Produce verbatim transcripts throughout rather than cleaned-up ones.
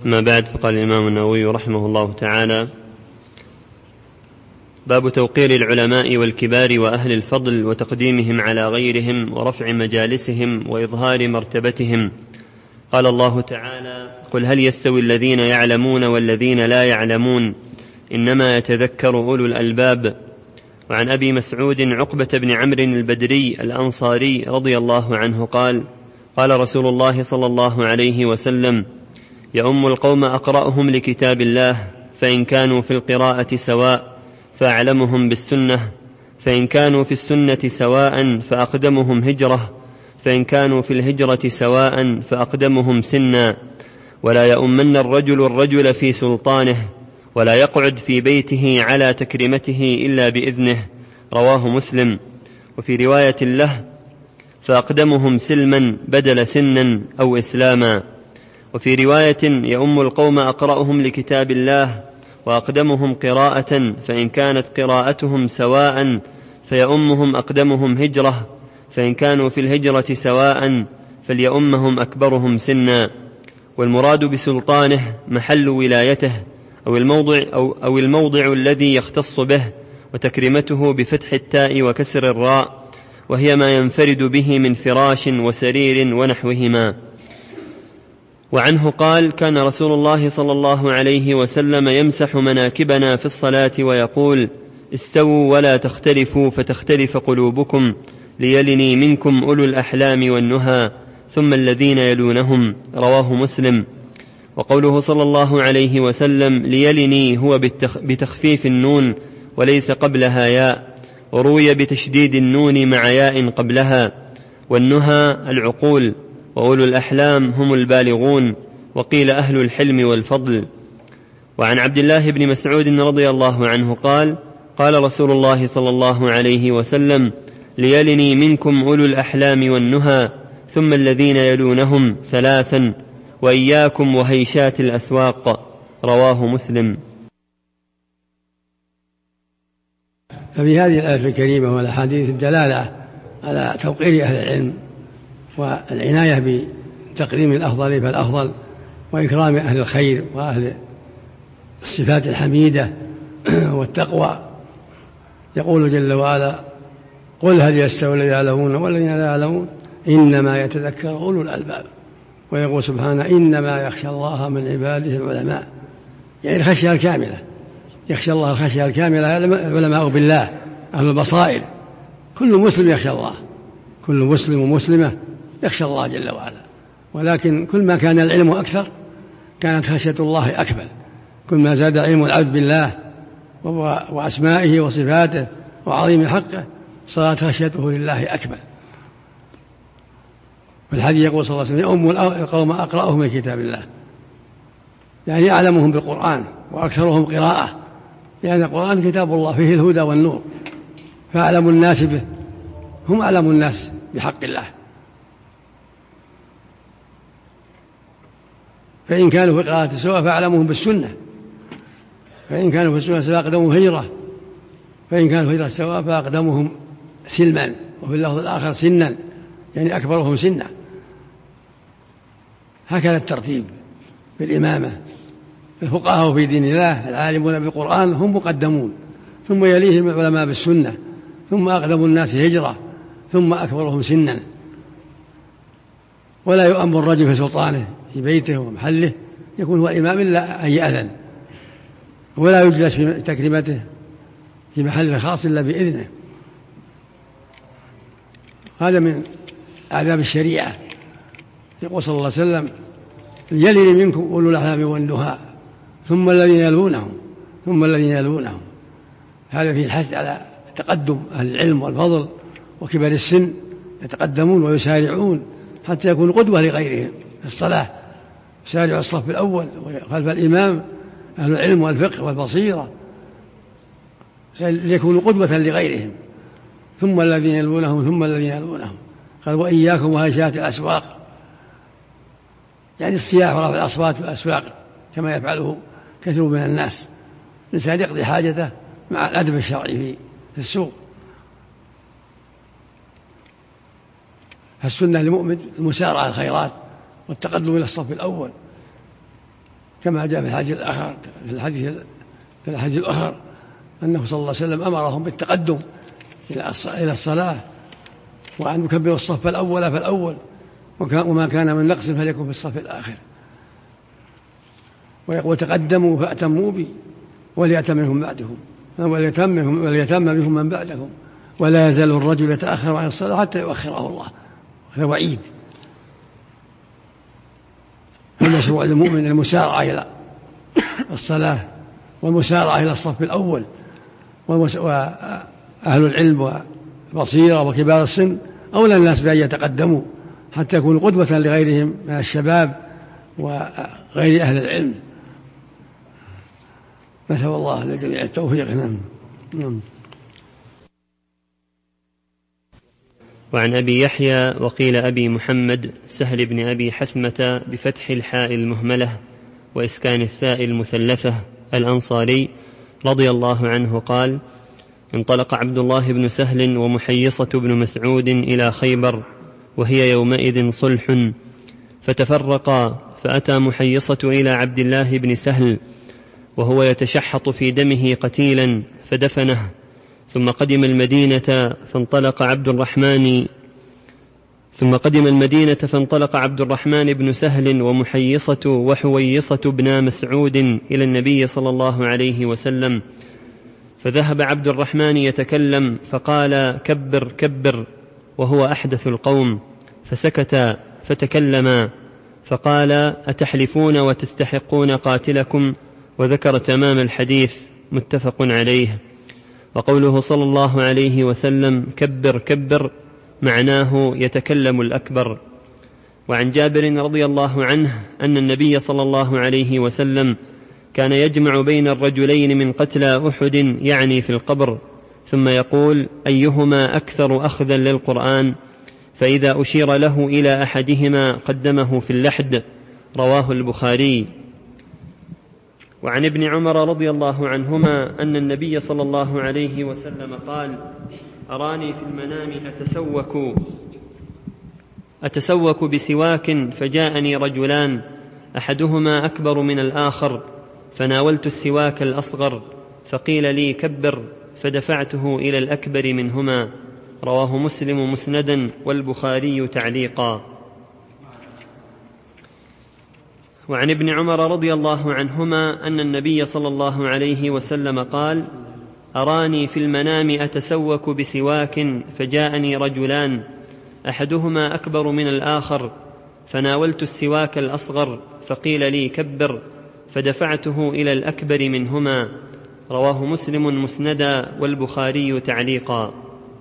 أما بعد، فقال الإمام النووي رحمه الله تعالى: باب توقير العلماء والكبار وأهل الفضل وتقديمهم على غيرهم ورفع مجالسهم وإظهار مرتبتهم. قال الله تعالى: قل هل يستوي الذين يعلمون والذين لا يعلمون إنما يتذكر أولو الألباب. وعن أبي مسعود عقبة بن عمرو البدري الأنصاري رضي الله عنه قال: قال رسول الله صلى الله عليه وسلم: يؤم القوم أقرأهم لكتاب الله، فإن كانوا في القراءة سواء فأعلمهم بالسنة، فإن كانوا في السنة سواء فأقدمهم هجرة، فإن كانوا في الهجرة سواء فأقدمهم سنا. ولا يؤمن الرجل الرجل في سلطانه، ولا يقعد في بيته على تكريمته إلا بإذنه. رواه مسلم. وفي رواية له: فأقدمهم سلما بدل سنا أو إسلاما. وفي رواية: يؤم القوم أقرأهم لكتاب الله وأقدمهم قراءة، فإن كانت قراءتهم سواء فيؤمهم أقدمهم هجرة، فإن كانوا في الهجرة سواء فليؤمهم أكبرهم سنا. والمراد بسلطانه محل ولايته أو الموضع, أو, أو الموضع الذي يختص به، وتكريمته بفتح التاء وكسر الراء، وهي ما ينفرد به من فراش وسرير ونحوهما. وعنه قال: كان رسول الله صلى الله عليه وسلم يمسح مناكبنا في الصلاة ويقول: استووا ولا تختلفوا فتختلف قلوبكم، ليلني منكم أولو الأحلام والنهى، ثم الذين يلونهم. رواه مسلم. وقوله صلى الله عليه وسلم ليلني هو بتخفيف النون وليس قبلها ياء، وروي بتشديد النون مع ياء قبلها. والنهى العقول، وأولو الأحلام هم البالغون، وقيل أهل الحلم والفضل. وعن عبد الله بن مسعود رضي الله عنه قال: قال رسول الله صلى الله عليه وسلم: ليلني منكم أولو الأحلام والنهى، ثم الذين يلونهم ثلاثا، وإياكم وهيشات الأسواق. رواه مسلم. ففي هذه الآية الكريمة والأحاديث الدلالة على توقير أهل العلم والعناية بتقديم الأفضل فالأفضل، وإكرام أهل الخير وأهل الصفات الحميدة والتقوى. يقول جل وعلا: قل هل يستوي الذين يعلمون والذين لا يعلمون إنما يتذكر أولو الألباب. ويقول سبحانه: إنما يخشى الله من عباده العلماء، يعني الخشية الكاملة. يخشى الله الخشية الكاملة العلماء بالله، أهل البصائر. كل مسلم يخشى الله، كل مسلم ومسلمة يخشى الله جل وعلا. ولكن كل ما كان العلم أكثر كانت خشية الله أكبر. كل ما زاد علم العبد بالله وأسمائه وصفاته وعظيم حقه صارت خشيته لله أكبر. والحديث يقول صلى الله عليه وسلم: يؤم القوم أقرأهم من كتاب الله، يعني أعلمهم بالقرآن وأكثرهم قراءة، لأن القرآن كتاب الله فيه الهدى والنور، فأعلم الناس به هم أعلم الناس بحق الله. فإن كانوا في قراءة سواء فأعلمهم بالسنة، فإن كانوا في السنة سواء فأقدمهم هجرة، فإن كانوا في هجرة سواء فأقدمهم سلما، وفي اللفظ الآخر سنا، يعني أكبرهم سنا. هكذا الترتيب بالإمامة. الفقهاء في دين الله العالمون بالقرآن هم مقدمون، ثم يليهم العلماء بالسنة، ثم أقدم الناس هجرة، ثم أكبرهم سنا. ولا يؤم الرجل في سلطانه في بيته ومحله، يكون هو الإمام إلا أن يأذن، ولا يجلس في تكريمته في محل خاص إلا بإذنه. هذا من آداب الشريعة. يقول صلى الله عليه وسلم: يلي منكم أولو الأحلام والنهى، ثم الذين يلونهم ثم الذين يلونهم. هذا فيه الحث على تقدم أهل العلم والفضل وكبار السن، يتقدمون ويسارعون حتى يكونوا قدوة لغيرهم في الصلاة. يسارع الصف الأول خلف الإمام أهل العلم والفقه والبصيرة ليكونوا قدوة لغيرهم. ثم الذين يلونهم ثم الذين يلونهم. قال: وإياكم وهيشات الأسواق، يعني الصياح ورفع الأصوات في الأسواق كما يفعله كثير من الناس. الإنسان يقضي حاجته مع الأدب الشرعي في السوق. فالسنة للمؤمن المسارعة الخيرات والتقدم إلى الصف الأول، كما جاء في الحديث الآخر في الحديث في الحديث الآخر أنه صلى الله عليه وسلم أمرهم بالتقدم إلى الصلاة وأن يكبروا الصف الأول فالأول وما كان من نقص فليكن في الصف الآخر ويقول تقدموا فأتموا بي وليأتم منهم بعدهم وليتم بهم من بعدهم ولا يزال الرجل يتأخر عن الصلاة حتى يؤخره الله. هذا وعيد. المشروع للمؤمن المسارعة إلى الصلاة والمسارعة إلى الصف الأول وأهل العلم والبصيرة وكبار السن أولى الناس بأن يتقدموا حتى يكونوا قدوة لغيرهم من الشباب وغير أهل العلم. نسأل الله للجميع التوفيق. نعم. وعن أبي يحيى وقيل أبي محمد سهل بن أبي حثمة بفتح الحاء المهملة وإسكان الثاء المثلثة الأنصاري رضي الله عنه قال: انطلق عبد الله بن سهل ومحيصة بن مسعود إلى خيبر وهي يومئذ صلح، فتفرقا، فأتى محيصة إلى عبد الله بن سهل وهو يتشحط في دمه قتيلا فدفنه، ثم قدم المدينة فانطلق عبد الرحمن ثم قدم المدينة فانطلق عبد الرحمن بن سهل ومحيصة وحويصة بن مسعود إلى النبي صلى الله عليه وسلم، فذهب عبد الرحمن يتكلم فقال: كبر كبر، وهو أحدث القوم، فسكت فتكلما فقال: أتحلفون وتستحقون قاتلكم؟ وذكر تمام الحديث، متفق عليه. وقوله صلى الله عليه وسلم كبر كبر معناه يتكلم الأكبر. وعن جابر رضي الله عنه أن النبي صلى الله عليه وسلم كان يجمع بين الرجلين من قتلى أحد يعني في القبر، ثم يقول: أيهما أكثر أخذا للقرآن؟ فإذا أشير له إلى أحدهما قدمه في اللحد. رواه البخاري. وعن ابن عمر رضي الله عنهما أن النبي صلى الله عليه وسلم قال: أراني في المنام أتسوك أتسوك بسواك، فجاءني رجلان أحدهما أكبر من الآخر، فناولت السواك الأصغر، فقيل لي كبر، فدفعته إلى الأكبر منهما. رواه مسلم مسندا والبخاري تعليقا. وعن ابن عمر رضي الله عنهما أن النبي صلى الله عليه وسلم قال: أراني في المنام أتسوك بسواك، فجاءني رجلان أحدهما أكبر من الآخر، فناولت السواك الأصغر، فقيل لي كبر، فدفعته إلى الأكبر منهما. رواه مسلم مسندا والبخاري تعليقا.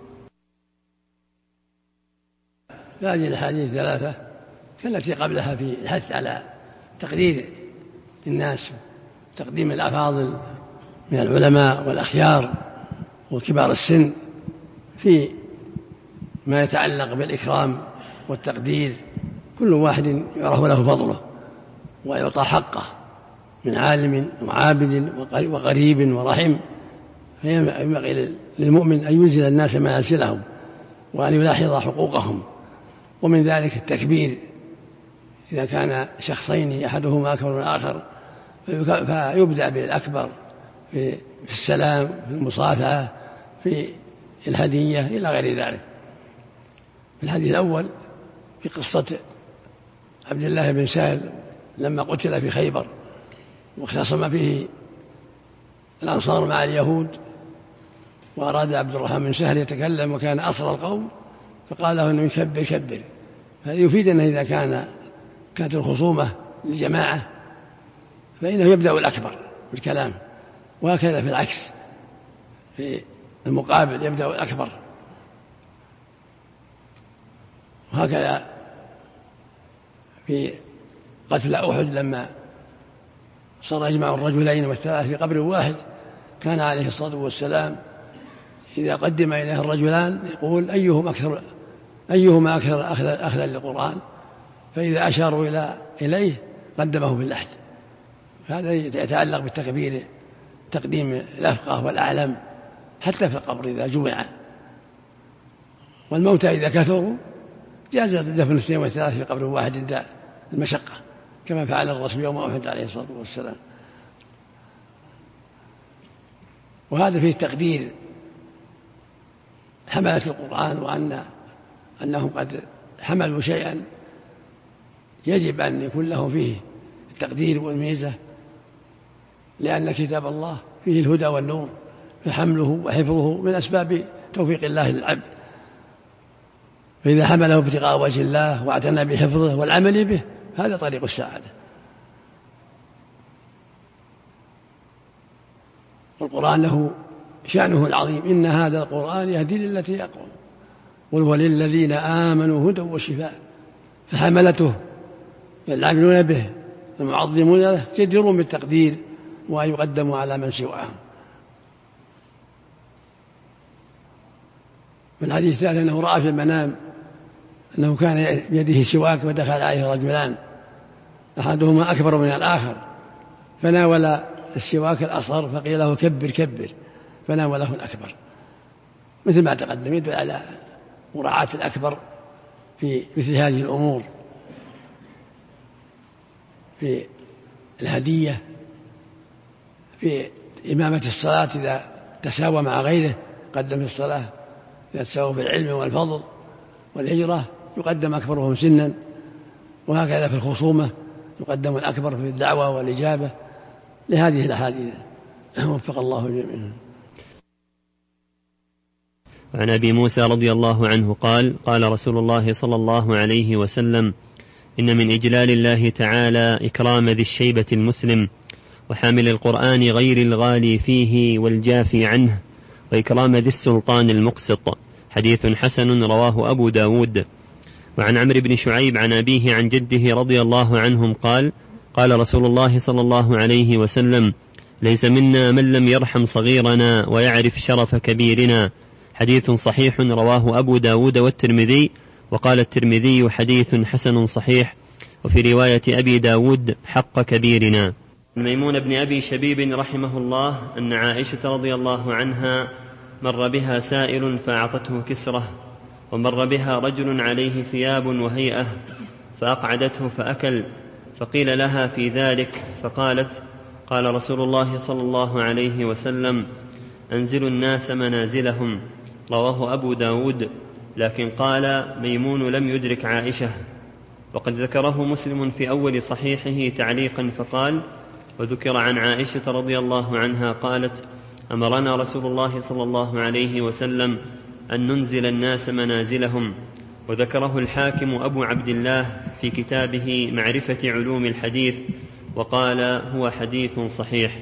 هذه الأحاديث ثلاثة كالتي قبلها في الحث على تقدير الناس، تقديم الأفاضل من العلماء والأخيار وكبار السن في ما يتعلق بالإكرام والتقدير. كل واحد يعرف له فضله ويعطى حقه من عالم وعابد وقريب ورحم. فينبغي للمؤمن أن ينزل الناس منازلهم وأن يلاحظ حقوقهم. ومن ذلك التكبير إذا كان شخصين أحدهما أكبر من الآخر، فيبدأ بالأكبر في السلام، في المصافحة، في الهدية إلى غير ذلك. في الحديث الأول في قصة عبد الله بن سهل لما قتل في خيبر واختصم فيه الأنصار مع اليهود، وأراد عبد الرحمن بن سهل يتكلم وكان أصغر القوم، فقال له أنه يكبر كبر. هذا يفيد أنه إذا كان كانت الخصومة للجماعة فإنه يبدأ الأكبر بالكلام، وهكذا في العكس في المقابل يبدأ الأكبر. وهكذا في قتل أحد لما صار يجمع الرجلين والثلاث في قبر واحد، كان عليه الصلاة والسلام إذا قدم إليه الرجلان يقول أيهم أكثر أيهما أكثر أخذا للقرآن، فإذا أشاروا إلى إليه قدمه باللحد. هذا يتعلق بالتكبير، تقديم الأفقه والأعلم حتى في القبر إذا جمع. والموتى إذا كثروا جاز دفن الاثنين والثلاث في قبر واحد عند المشقة، كما فعل الرسول يوم أحد عليه الصلاة والسلام. وهذا فيه تقدير حملة القرآن، وأن أنهم قد حملوا شيئا يجب أن يكون لهم فيه التقدير والميزة، لأن كتاب الله فيه الهدى والنور، فحمله وحفظه من أسباب توفيق الله للعبد. فإذا حمله ابتغاء وجه الله واعتنى بحفظه والعمل به، هذا طريق السعادة. والقرآن له شأنه العظيم: إن هذا القرآن يهدي للتي أقوم، قل وللذين آمنوا هدى وشفاء. فحملته العاملون به المعظمون له جديرون بالتقدير وأن يقدموا على من سواهم. في الحديث الثالث أنه رأى في المنام أنه كان بيده سواك ودخل عليه رجلان أحدهما أكبر من الآخر، فناول السواك الأصغر فقيل له كبر كبر، فناوله الأكبر، مثل ما تقدم، يدل على مراعاة الأكبر في مثل هذه الأمور، في الهدية، في إمامة الصلاة إذا تساوى مع غيره قدم في الصلاة، إذا تساوى في العلم والفضل والهجرة يقدم أكبرهم سنا، وهكذا في الخصومة يقدم الأكبر في الدعوة والإجابة لهذه الأحاديث. وفق الله جميعا. عن أبي موسى رضي الله عنه قال: قال رسول الله صلى الله عليه وسلم: إن من إجلال الله تعالى إكرام ذي الشيبة المسلم، وحامل القرآن غير الغالي فيه والجافي عنه، وإكرام ذي السلطان المقسط. حديث حسن رواه أبو داود. وعن عمرو بن شعيب عن أبيه عن جده رضي الله عنهم قال: قال رسول الله صلى الله عليه وسلم: ليس منا من لم يرحم صغيرنا ويعرف شرف كبيرنا. حديث صحيح رواه أبو داود والترمذي. وقال الترمذي: حديث حسن صحيح. وفي رواية أبي داود: حق كبيرنا. ميمون بن أبي شبيب رحمه الله أن عائشة رضي الله عنها مر بها سائل فأعطته كسرة، ومر بها رجل عليه ثياب وهيئة فأقعدته فأكل، فقيل لها في ذلك فقالت: قال رسول الله صلى الله عليه وسلم: أنزلوا الناس منازلهم. رواه أبو داود، لكن قال ميمون لم يدرك عائشة. وقد ذكره مسلم في أول صحيحه تعليقا فقال: وذكر عن عائشة رضي الله عنها قالت: أمرنا رسول الله صلى الله عليه وسلم أن ننزل الناس منازلهم. وذكره الحاكم أبو عبد الله في كتابه معرفة علوم الحديث وقال: هو حديث صحيح.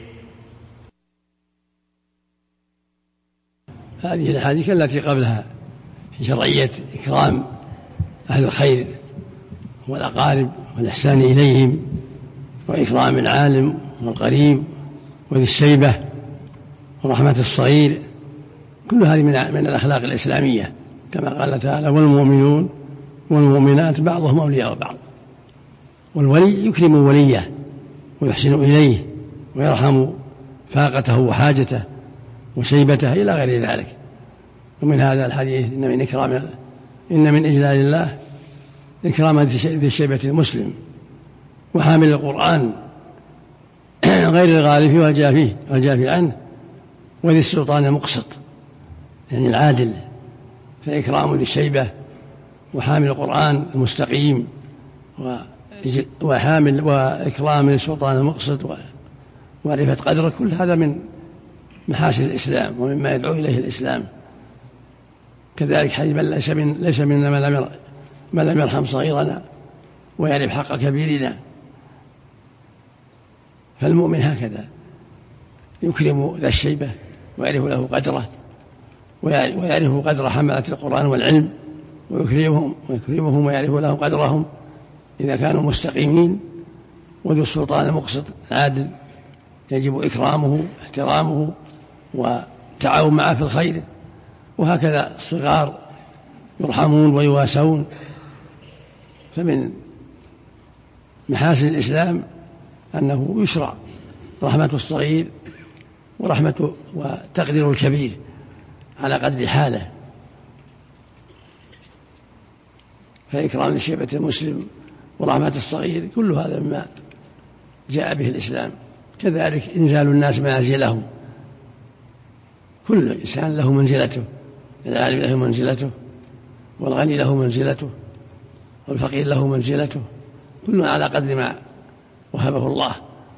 هذه الحديث التي قبلها في شرعية إكرام أهل الخير والأقارب والإحسان إليهم، وإكرام العالم والقريب وذي الشيبة ورحمة الصغير، كل هذه من, من الأخلاق الإسلامية، كما قال تعالى: والمؤمنون والمؤمنات بعضهم أولياء بعض. والولي يكرم وليه ويحسن إليه ويرحم فاقته وحاجته وشيبته إلى غير ذلك. ومن هذا الحديث إن من إكرام إن من إجلال الله إكرام ذي الشيبة المسلم، وحامل القرآن غير الغالي فيه والجافي والجافي عنه، وذي السلطان المقسط يعني العادل. فإكرام ذي الشيبة وحامل القرآن المستقيم وحامل وإكرام السلطان المقسط ومعرفة قدره، كل هذا من محاسن الإسلام ومما يدعو إليه الإسلام. كذلك حديث: من ليس من ليس منا من لم من لم يرحم صغيرنا ويعرف حق كبيرنا. فالمؤمن هكذا يكرم ذا الشيبة ويعرف له قدره، ويعرف قدر حملة القرآن والعلم، ويكرمهم ويكرمهم ويعرف لهم قدرهم إذا كانوا مستقيمين. وذو السلطان المقسط عادل يجب إكرامه احترامه والتعاون معه في الخير. وهكذا الصغار يرحمون ويواسون. فمن محاسن الإسلام أنه يشرع رحمة الصغير ورحمة وتقدير الكبير على قدر حاله. فإكرام الشيبة المسلم ورحمة الصغير، كل هذا مما جاء به الإسلام. كذلك إنزال الناس منازلهم، كل إنسان له منزلته، العالم له منزلته، والغني له منزلته، والفقير له منزلته، كل على قدر ما وهبه الله.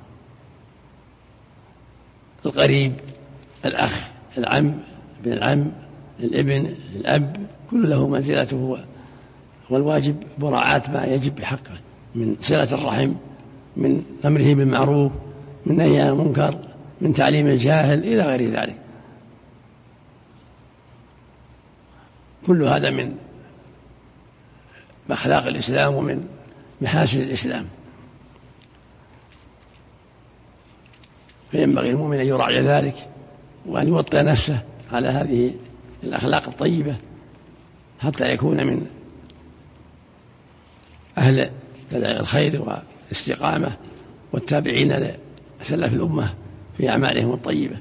القريب، الأخ، العم، ابن العم، الابن، الأب، كل له منزلته، والواجب مراعاة ما يجب بحقه من صلة الرحم، من أمره بالمعروف، من نهي عن المنكر، من تعليم الجاهل إلى غير ذلك. كل هذا من أخلاق الإسلام ومن محاسن الإسلام. فينبغي المؤمن أن يراعي ذلك وأن يوطئ نفسه على هذه الأخلاق الطيبة حتى يكون من أهل الخير والاستقامة والتابعين لسلف الأمة في أعمالهم الطيبة.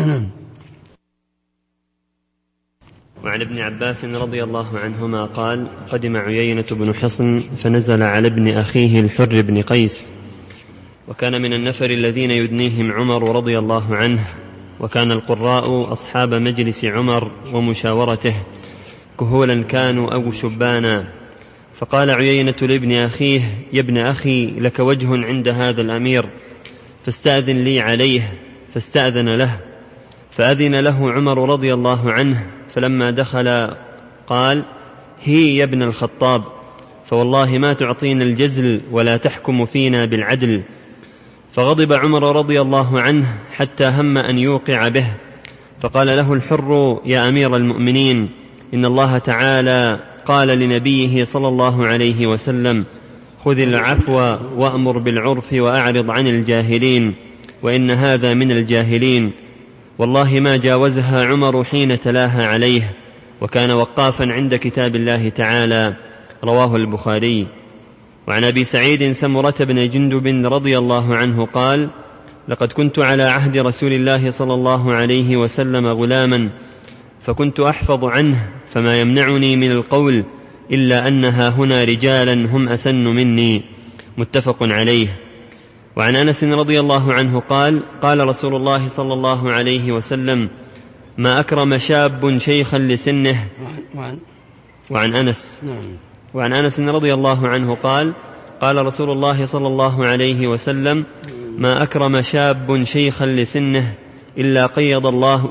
وعن ابن عباس رضي الله عنهما قال: قدم عيينة بن حصن فنزل على ابن أخيه الحر بن قيس، وكان من النفر الذين يدنيهم عمر رضي الله عنه، وكان القراء أصحاب مجلس عمر ومشاورته، كهولا كانوا أو شبانا. فقال عيينة لابن أخيه: يا ابن أخي، لك وجه عند هذا الأمير، فاستأذن لي عليه. فاستأذن له، فأذن له عمر رضي الله عنه، فلما دخل قال: هي يا ابن الخطاب، فوالله ما تعطينا الجزل ولا تحكم فينا بالعدل. فغضب عمر رضي الله عنه حتى هم أن يوقع به، فقال له الحر: يا أمير المؤمنين، إن الله تعالى قال لنبيه صلى الله عليه وسلم: خذ العفو وأمر بالعرف وأعرض عن الجاهلين، وإن هذا من الجاهلين. والله ما جاوزها عمر حين تلاها عليه، وكان وقافا عند كتاب الله تعالى. رواه البخاري. وعن أبي سعيد سمرة بن جندب رضي الله عنه قال: لقد كنت على عهد رسول الله صلى الله عليه وسلم غلاما، فكنت أحفظ عنه، فما يمنعني من القول إلا أنها هنا رجالا هم أسن مني. متفق عليه. وعن أنس رضي الله عنه قال: قال رسول الله صلى الله عليه وسلم: ما أكرم شاب شيخا لسنه. وعن أنس وعن أنس رضي الله عنه قال: قال رسول الله صلى الله عليه وسلم: ما أكرم شاب شيخا لسنه إلا قيض الله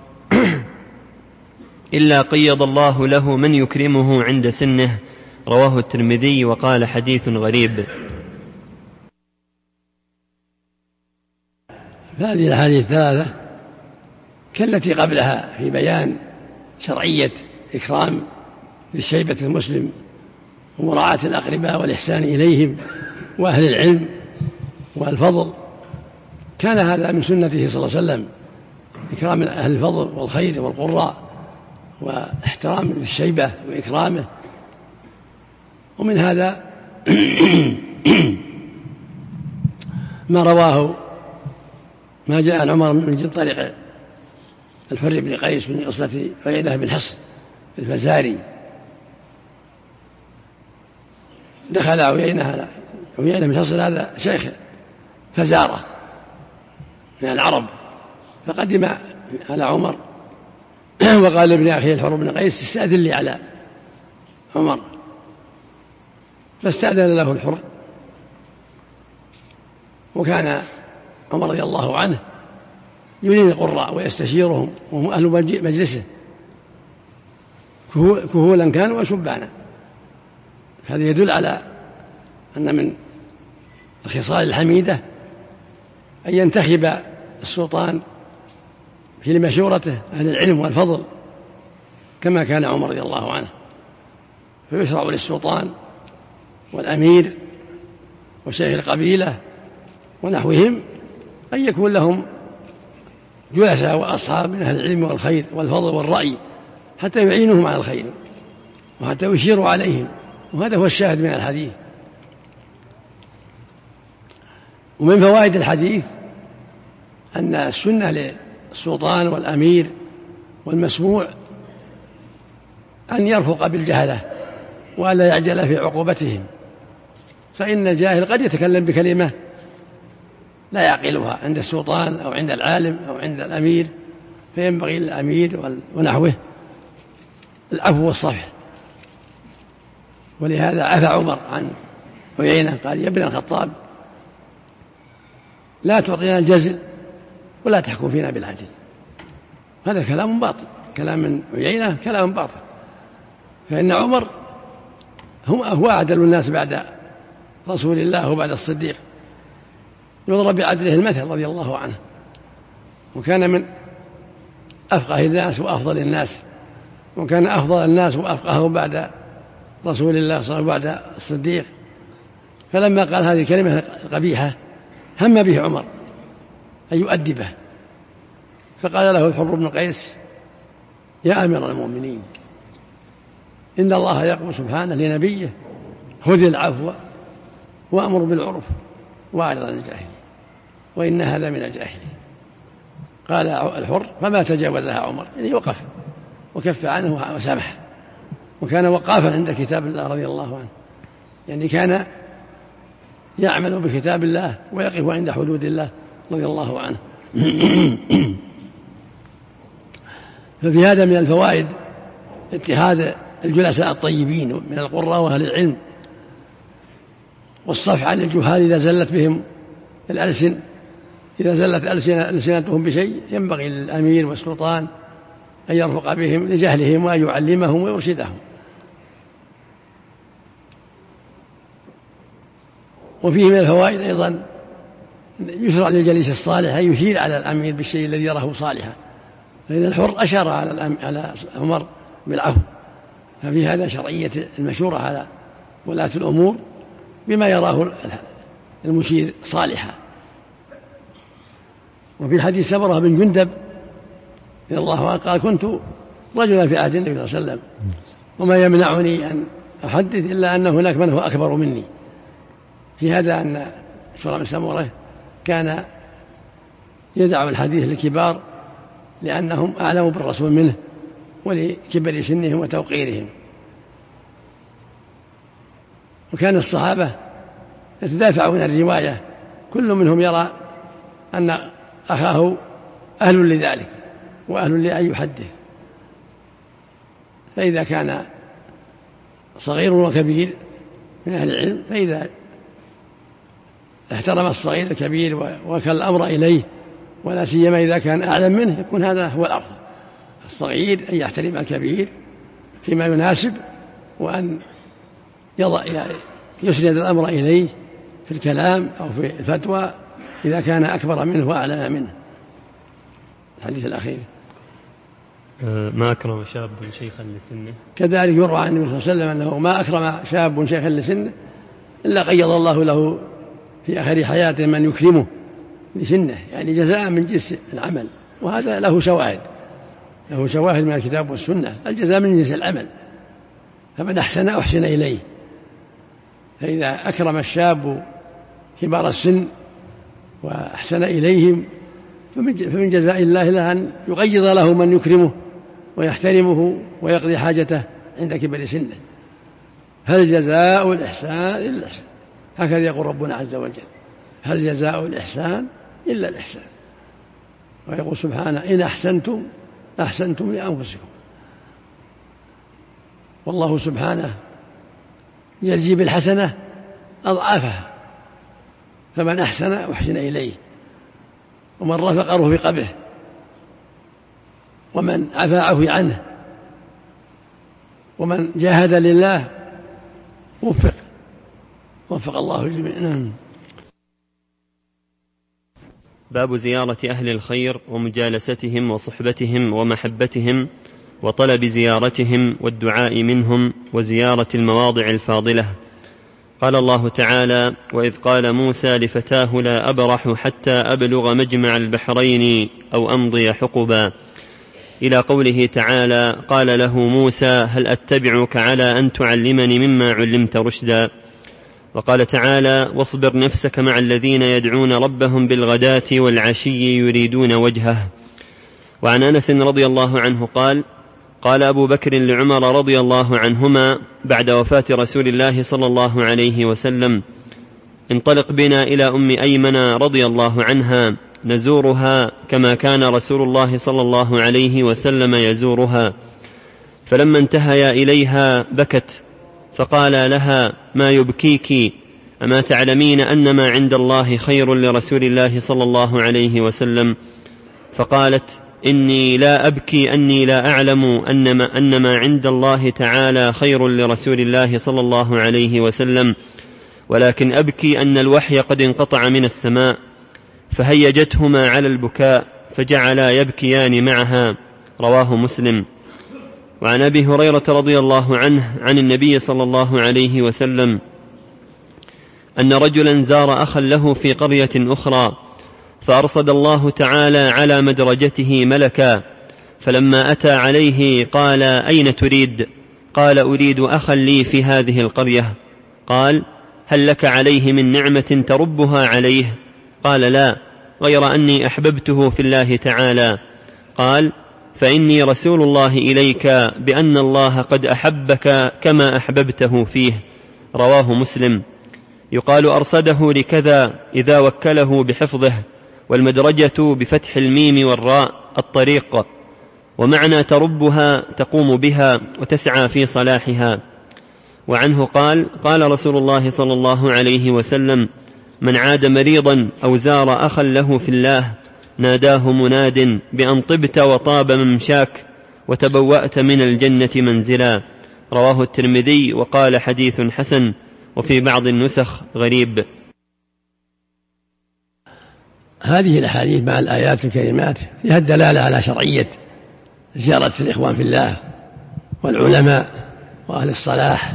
إلا قيض الله له من يكرمه عند سنه. رواه الترمذي وقال: حديث غريب. هذه الأحاديث الثلاثة كالتي قبلها في بيان شرعية إكرام للشيبة المسلم ومراعاة الأقرباء والإحسان إليهم وأهل العلم والفضل. كان هذا من سنته صلى الله عليه وسلم، إكرام أهل الفضل والخير والقراء واحترام الشيبة وإكرامه. ومن هذا ما رواه ما جاء عن عمر من طريق الفر بن قيس من أصلة عيينة بن حصن الفزاري. دخل عيينة عيينة بن حصن هذا شيخ فزارة من العرب، فقدم على عمر وقال لابن أخيه الحر بن قيس: استأذن لي على عمر. فاستأذن له الحر، وكان عمر رضي الله عنه يريد القراء ويستشيرهم وهم أهل مجلسه، كهولا كانوا وشبانا. هذا يدل على أن من الخصال الحميدة أن ينتخب السلطان في مشورته أهل العلم والفضل كما كان عمر رضي الله عنه، فيشرع للسلطان والأمير وشيخ القبيلة ونحوهم أن يكون لهم جلساء وأصحاب من أهل العلم والخير والفضل والرأي حتى يعينهم على الخير وحتى يشيروا عليهم. وهذا هو الشاهد من الحديث. ومن فوائد الحديث أن السنة للسلطان والأمير والمسموع أن يرفق بالجهلة وألا يعجل في عقوبتهم، فإن الجاهل قد يتكلم بكلمة لا يعقلها عند السلطان أو عند العالم أو عند الأمير، فينبغي للأمير ونحوه العفو والصفح. ولهذا عفى عمر عن عيينة قال: يا ابن الخطاب، لا تعطينا الجزل ولا تحكم فينا بالعدل. هذا كلام باطل، كلام من عيينة كلام باطل، فإن عمر هو أعدل الناس بعد رسول الله وبعد الصديق، يضرب بعدله المثل رضي الله عنه، وكان من أفقه الناس وأفضل الناس، وكان أفضل الناس وأفقه بعد رسول الله صلى الله عليه وسلم بعد الصديق. فلما قال هذه الكلمة قبيحة هم به عمر أن يؤدبه، فقال له الحر بن قيس: يا أمير المؤمنين، إن الله يقول سبحانه لنبيه: خذ العفو وأمر بالعرف وأعرض عن الجاهلين، وإن هذا من الجاهلين. قال الحر: فما تجاوزها عمر، يعني وقف وكف عنه وسمح، وكان وقافا عند كتاب الله رضي الله عنه، يعني كان يعمل بكتاب الله ويقف عند حدود الله رضي الله عنه. ففي هذا من الفوائد اتخاذ الجلساء الطيبين من القراء وأهل العلم، والصفح عن الجهال إذا زلت بهم الألسن، إذا زلت ألسنتهم بشيء ينبغي للأمير والسلطان أن يرفق بهم لجهلهم وأن يعلمهم ويرشدهم. وفيه من الفوائد أيضا يشرع للجليس الصالح أن يشير على الأمير بالشيء الذي يراه صالحا، فإن الحر أشار على على عمر بالعفو، ففي هذا شرعية المشورة على ولاة الأمور بما يراه المشير صالحا. وفي حديث سمرة بن جندب رضي الله عنه قال: كنت رجلا في عهد النبي صلى الله عليه وسلم، وما يمنعني أن أحدث إلا أن هناك من هو أكبر مني. في هذا أن سمرة بن سمرة كان يدع الحديث للكبار لأنهم أعلم بالرسول منه ولكبر سنهم وتوقيرهم. وكان الصحابة يتدافعون الرواية، كل منهم يرى أن أخاه أهل لذلك وأهل لأن يحدث، فإذا كان صغير وكبير من أهل العلم، فإذا احترم الصغير الكبير وكل الأمر إليه، ولا سيما إذا كان أعلم منه، يكون هذا هو الأفضل. الصغير أن يحترم الكبير فيما يناسب، وأن يضع يسند الأمر إليه في الكلام أو في الفتوى إذا كان أكبر منه وأعلم منه. الحديث الأخير: ما أكرم شاب شيخا لسنه. كذلك يروى عن النبي صلى الله عليه وسلم أنه ما أكرم شاب شيخا لسنه إلا قيض الله له في آخر حياته من يكرمه لسنه، يعني جزاء من جنس العمل. وهذا له شواهد، له شواهد من الكتاب والسنة، الجزاء من جنس العمل، فمن أحسن أحسن إليه. فإذا أكرم الشاب كبار السن وأحسن إليهم فمن جزاء الله له أن يقيض له من يكرمه ويحترمه ويقضي حاجته عند كبر سنه. هل جزاء الإحسان إلا الإحسان، هكذا يقول ربنا عز وجل: هل جزاء الإحسان إلا الإحسان. ويقول سبحانه: إن أحسنتم أحسنتم لأنفسكم. والله سبحانه يجزي بالحسنة أضعافها، فمن أحسن أحسن إليه، ومن رفق رفق به، ومن عفا عفي عنه، ومن جاهد لله وفق وفق الله الجميع. باب زيارة أهل الخير ومجالستهم وصحبتهم ومحبتهم وطلب زيارتهم والدعاء منهم وزيارة المواضع الفاضلة. قال الله تعالى: وإذ قال موسى لفتاه لا أبرح حتى أبلغ مجمع البحرين أو أمضي حقبا، إلى قوله تعالى: قال له موسى هل أتبعك على أن تعلمني مما علمت رشدا. وقال تعالى: واصبر نفسك مع الذين يدعون ربهم بالغداة والعشي يريدون وجهه. وعن أنس رضي الله عنه قال: قال أبو بكر لعمر رضي الله عنهما بعد وفاة رسول الله صلى الله عليه وسلم: انطلق بنا إلى أم أيمن رضي الله عنها نزورها كما كان رسول الله صلى الله عليه وسلم يزورها. فلما انتهيا إليها بكت، فقال لها: ما يبكيك؟ أما تعلمين أن ما عند الله خير لرسول الله صلى الله عليه وسلم؟ فقالت: إني لا أبكي أني لا أعلم أن ما, أن ما عند الله تعالى خير لرسول الله صلى الله عليه وسلم، ولكن أبكي أن الوحي قد انقطع من السماء. فهيجتهما على البكاء فجعلا يبكيان معها. رواه مسلم. وعن أبي هريرة رضي الله عنه عن النبي صلى الله عليه وسلم أن رجلا زار أخا له في قرية أخرى، فأرصد الله تعالى على مدرجته ملكا، فلما أتى عليه قال: أين تريد؟ قال: أريد أخا لي في هذه القرية. قال: هل لك عليه من نعمة تربها عليه؟ قال: لا، غير أني أحببته في الله تعالى. قال: فإني رسول الله إليك بأن الله قد أحبك كما أحببته فيه. رواه مسلم. يقال أرصده لكذا إذا وكله بحفظه، والمدرجة بفتح الميم والراء الطريق، ومعنى تربها تقوم بها وتسعى في صلاحها. وعنه قال: قال رسول الله صلى الله عليه وسلم: من عاد مريضا أو زار أخا له في الله ناداه مناد بأن طبت وطاب ممشاك وتبوأت من الجنة منزلا. رواه الترمذي وقال: حديث حسن، وفي بعض النسخ غريب. هذه الأحاديث مع الآيات الكريمات فيها الدلالة على شرعية زيارة الإخوان في الله والعلماء وأهل الصلاح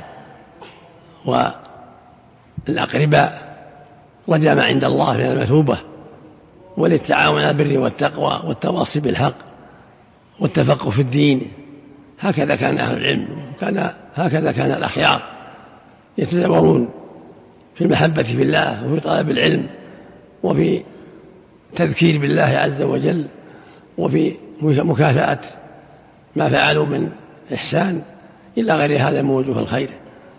والأقرباء، رجاء ما عند الله من المثوبة، وللتعاون على البر والتقوى والتواصي بالحق والتفقه في الدين. هكذا كان أهل العلم، كان هكذا كان الأخيار يتدورون في المحبة في الله وفي طلب العلم وفي تذكير بالله عز وجل وفي مكافأة ما فعلوا من إحسان إلى غير هذا من وجوه الخير.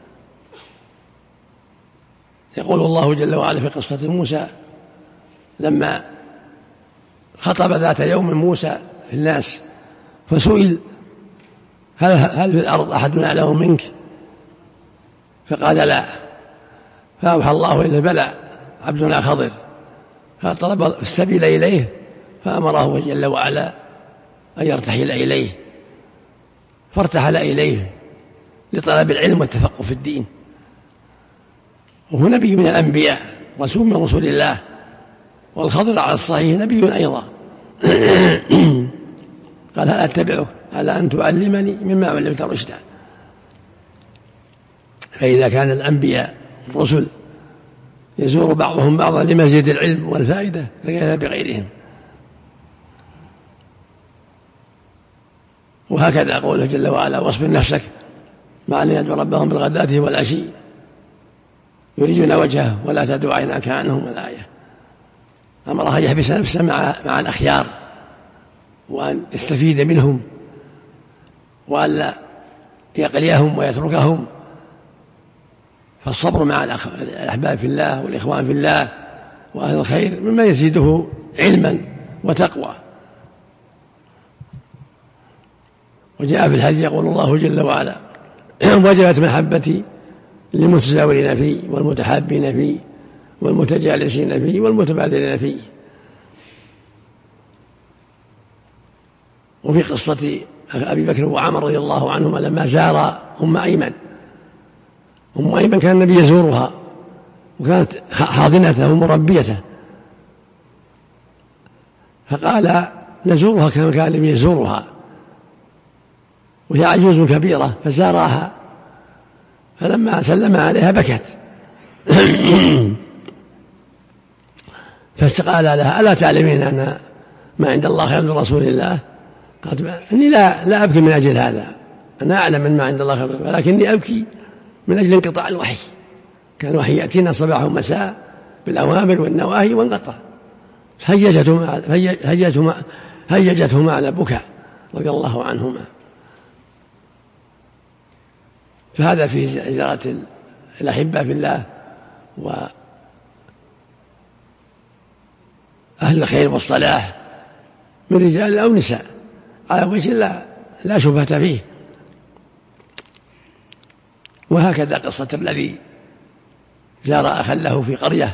يقول الله جل وعلا في قصة موسى لما خطب ذات يوم موسى في الناس فسئل: هل, هل في الأرض أحد أعلم منك؟ فقال: لا. فأوحى الله إلى بلى عبدنا خضر، فطلب السبيل إليه فأمره جل وعلا أن يرتحل إليه، فارتحل إليه لطلب العلم والتفقه في الدين. وهو نبي من الأنبياء، رسول من رسول الله، والخضر على الصحيح نبي أيضا. قال: هل أتبعه على أن تعلمني مما علمت رشدا؟ فإذا كان الأنبياء الرسل يزور بعضهم بعضا لمزيد العلم والفائدة فكيف بغيرهم؟ وهكذا قوله جل وعلا: واصبر نفسك مع الذين يدعون ربهم بالغداة والعشي يريدون وجهه ولا تدع عيناك عنهم. الآية أمرها يحبس نفسه مع, مع الأخيار وأن يستفيد منهم وألا يقليهم ويتركهم. فالصبر مع الأحباب في الله والإخوان في الله وأهل الخير مما يزيده علما وتقوى. وجاء في الحديث يقول الله جل وعلا: وجبت محبتي للمتزاورين فيه والمتحابين فيه والمتجالسين فيه والمتبادلين فيه. وفي قصة أبي بكر وعمر رضي الله عنهما لما زار أم أيمن، أم أيمن كان النبي يزورها وكانت حاضنته ومربيته، فقال: نزورها كما كان النبي يزورها، وهي عجوز كبيرة، فزارها فلما سلم عليها بكت فقال لها: ألا تعلمين أن ما عند الله خير لرسول الله؟ قالت: إني لا, لا أبكي من أجل هذا، أنا أعلم أن ما عند الله خير، ولكني أبكي من أجل انقطاع الوحي. كان الوحي يأتينا صباح ومساء بالأوامر والنواهي وانقطع، هيجتهما على البكاء رضي الله عنهما. فهذا في زيارة الأحبة في الله أهل الخير والصلاح من رجال أو نساء على وجه لا, لا شبهة فيه. وهكذا قصة الذي زار أخا له في قرية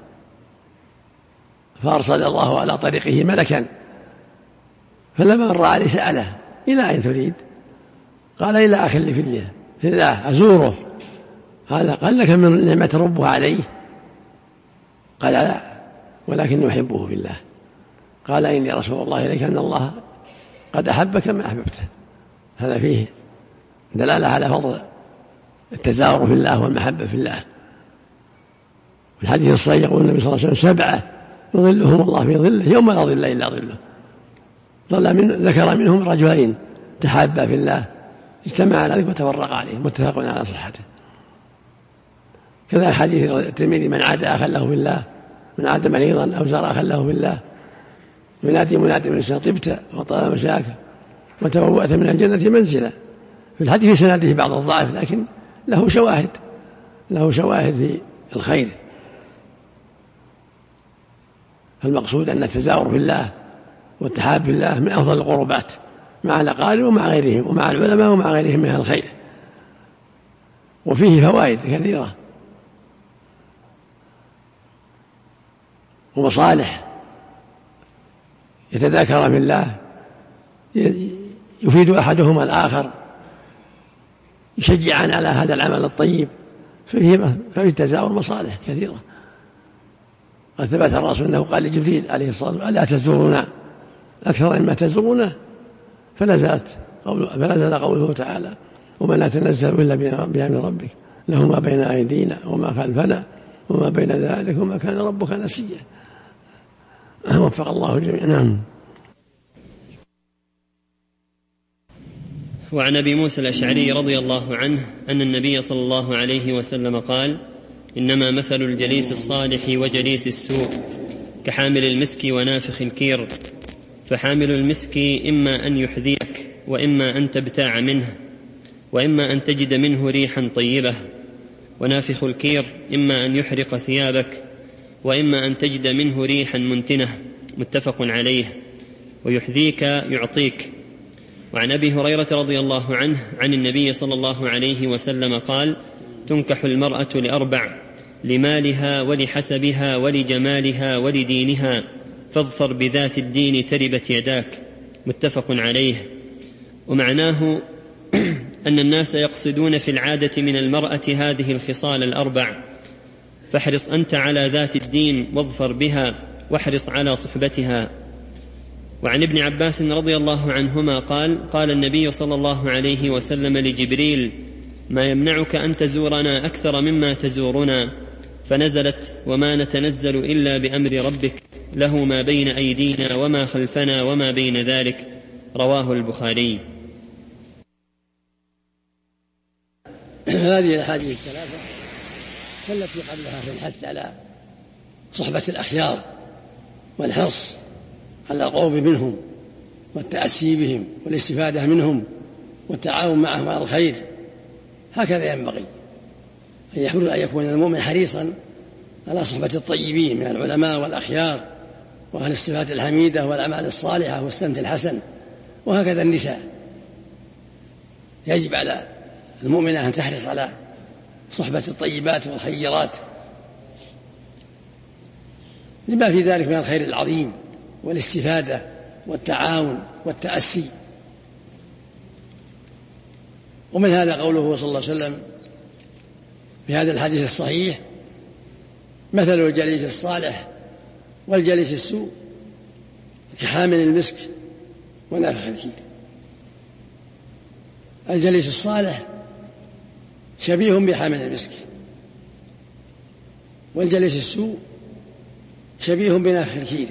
فأرسل الله على طريقه ملكا، فلما مر عليه سأله: إلى أين تريد؟ قال: إلى أخ لي في الله أزوره. قال: قال لك من نعمة ربه عليه؟ قال: لا، ولكن يحبه في الله. قال: إني رسول الله إليك أن الله قد أحبك ما أحببته. هذا فيه دلالة على فضل التزاور في الله والمحبة في الله. في الحديث الصحيح يقول النبي صلى الله عليه وسلم: سبعة يظلهم الله في ظله يوم لا ظل إلا ظله. من ذكر منهم رجلين تحابا في الله اجتمع على ذلك وتفرق عليه، متفق على صحته. كذا حديث الترمذي: من عاد أخا له في الله، من عاد مريضا أو زار أخا له في الله، ينادي منادي من السماء: طبت وطال مشاك وتبوأت من الجنة منزلا. في الحديث سنده بعض الضعف، لكن له شواهد له شواهد في الخير. فالمقصود أن التزاور في الله والتحاب في الله من أفضل القربات مع الأقارب ومع غيرهم ومع العلماء ومع غيرهم من الخير، وفيه فوائد كثيرة ومصالح. يتذاكر في الله، يفيد أحدهما الآخر، يشجعان على هذا العمل الطيب. فيه في التزاور مصالح كثيرة. قد ثبت الرسول أنه قال لجبريل عليه الصلاة والسلام: ألا تزورنا أكثر مما تزورنا؟ فنزلت قوله, فنزل قوله تعالى: وما لا تنزل إلا بأمر ربك له ما بين أيدينا وما خلفنا وما بين ذلك وما كان ربك نسيا. وفق الله جميعا. وعن أبي موسى الأشعري رضي الله عنه أن النبي صلى الله عليه وسلم قال: إنما مثل الجليس الصالح وجليس السوء كحامل المسك ونافخ الكير، فحامل المسك إما أن يحذيك وإما أن تبتاع منه وإما أن تجد منه ريحا طيبة، ونافخ الكير إما أن يحرق ثيابك وإما أن تجد منه ريحا منتنة. متفق عليه. ويحذيك يعطيك. وعن أبي هريرة رضي الله عنه عن النبي صلى الله عليه وسلم قال: تنكح المرأة لأربع: لمالها ولحسبها ولجمالها ولدينها، فاظفر بذات الدين تربت يداك. متفق عليه. ومعناه أن الناس يقصدون في العادة من المرأة هذه الخصال الأربع، فاحرص أنت على ذات الدين واظفر بها واحرص على صحبتها. وعن ابن عباس رضي الله عنهما قال: قال النبي صلى الله عليه وسلم لجبريل: ما يمنعك أن تزورنا أكثر مما تزورنا؟ فنزلت: وما نتنزل إلا بأمر ربك له ما بين أيدينا وما خلفنا وما بين ذلك. رواه البخاري. هذه الأحاديث الثلاثة والتي قبلها في الحث على صحبة الأخيار والحرص على القرب منهم والتأسي بهم والاستفادة منهم والتعاون معهم على الخير. هكذا ينبغي أن يحرص أن يكون المؤمن حريصا على صحبة الطيبين من العلماء والأخيار وأهل الصفات الحميدة والأعمال الصالحة والسمت الحسن. وهكذا النساء يجب على المؤمنة أن تحرص على صحبة الطيبات والخيرات لما في ذلك من الخير العظيم والاستفادة والتعاون والتأسي. ومن هذا قوله صلى الله عليه وسلم في هذا الحديث الصحيح: مثل الجليس الصالح والجليس السوء كحامل المسك ونافخ الكير. الجليس الصالح شبيه بحامل المسك، والجليس السوء شبيه بنافخ الكير،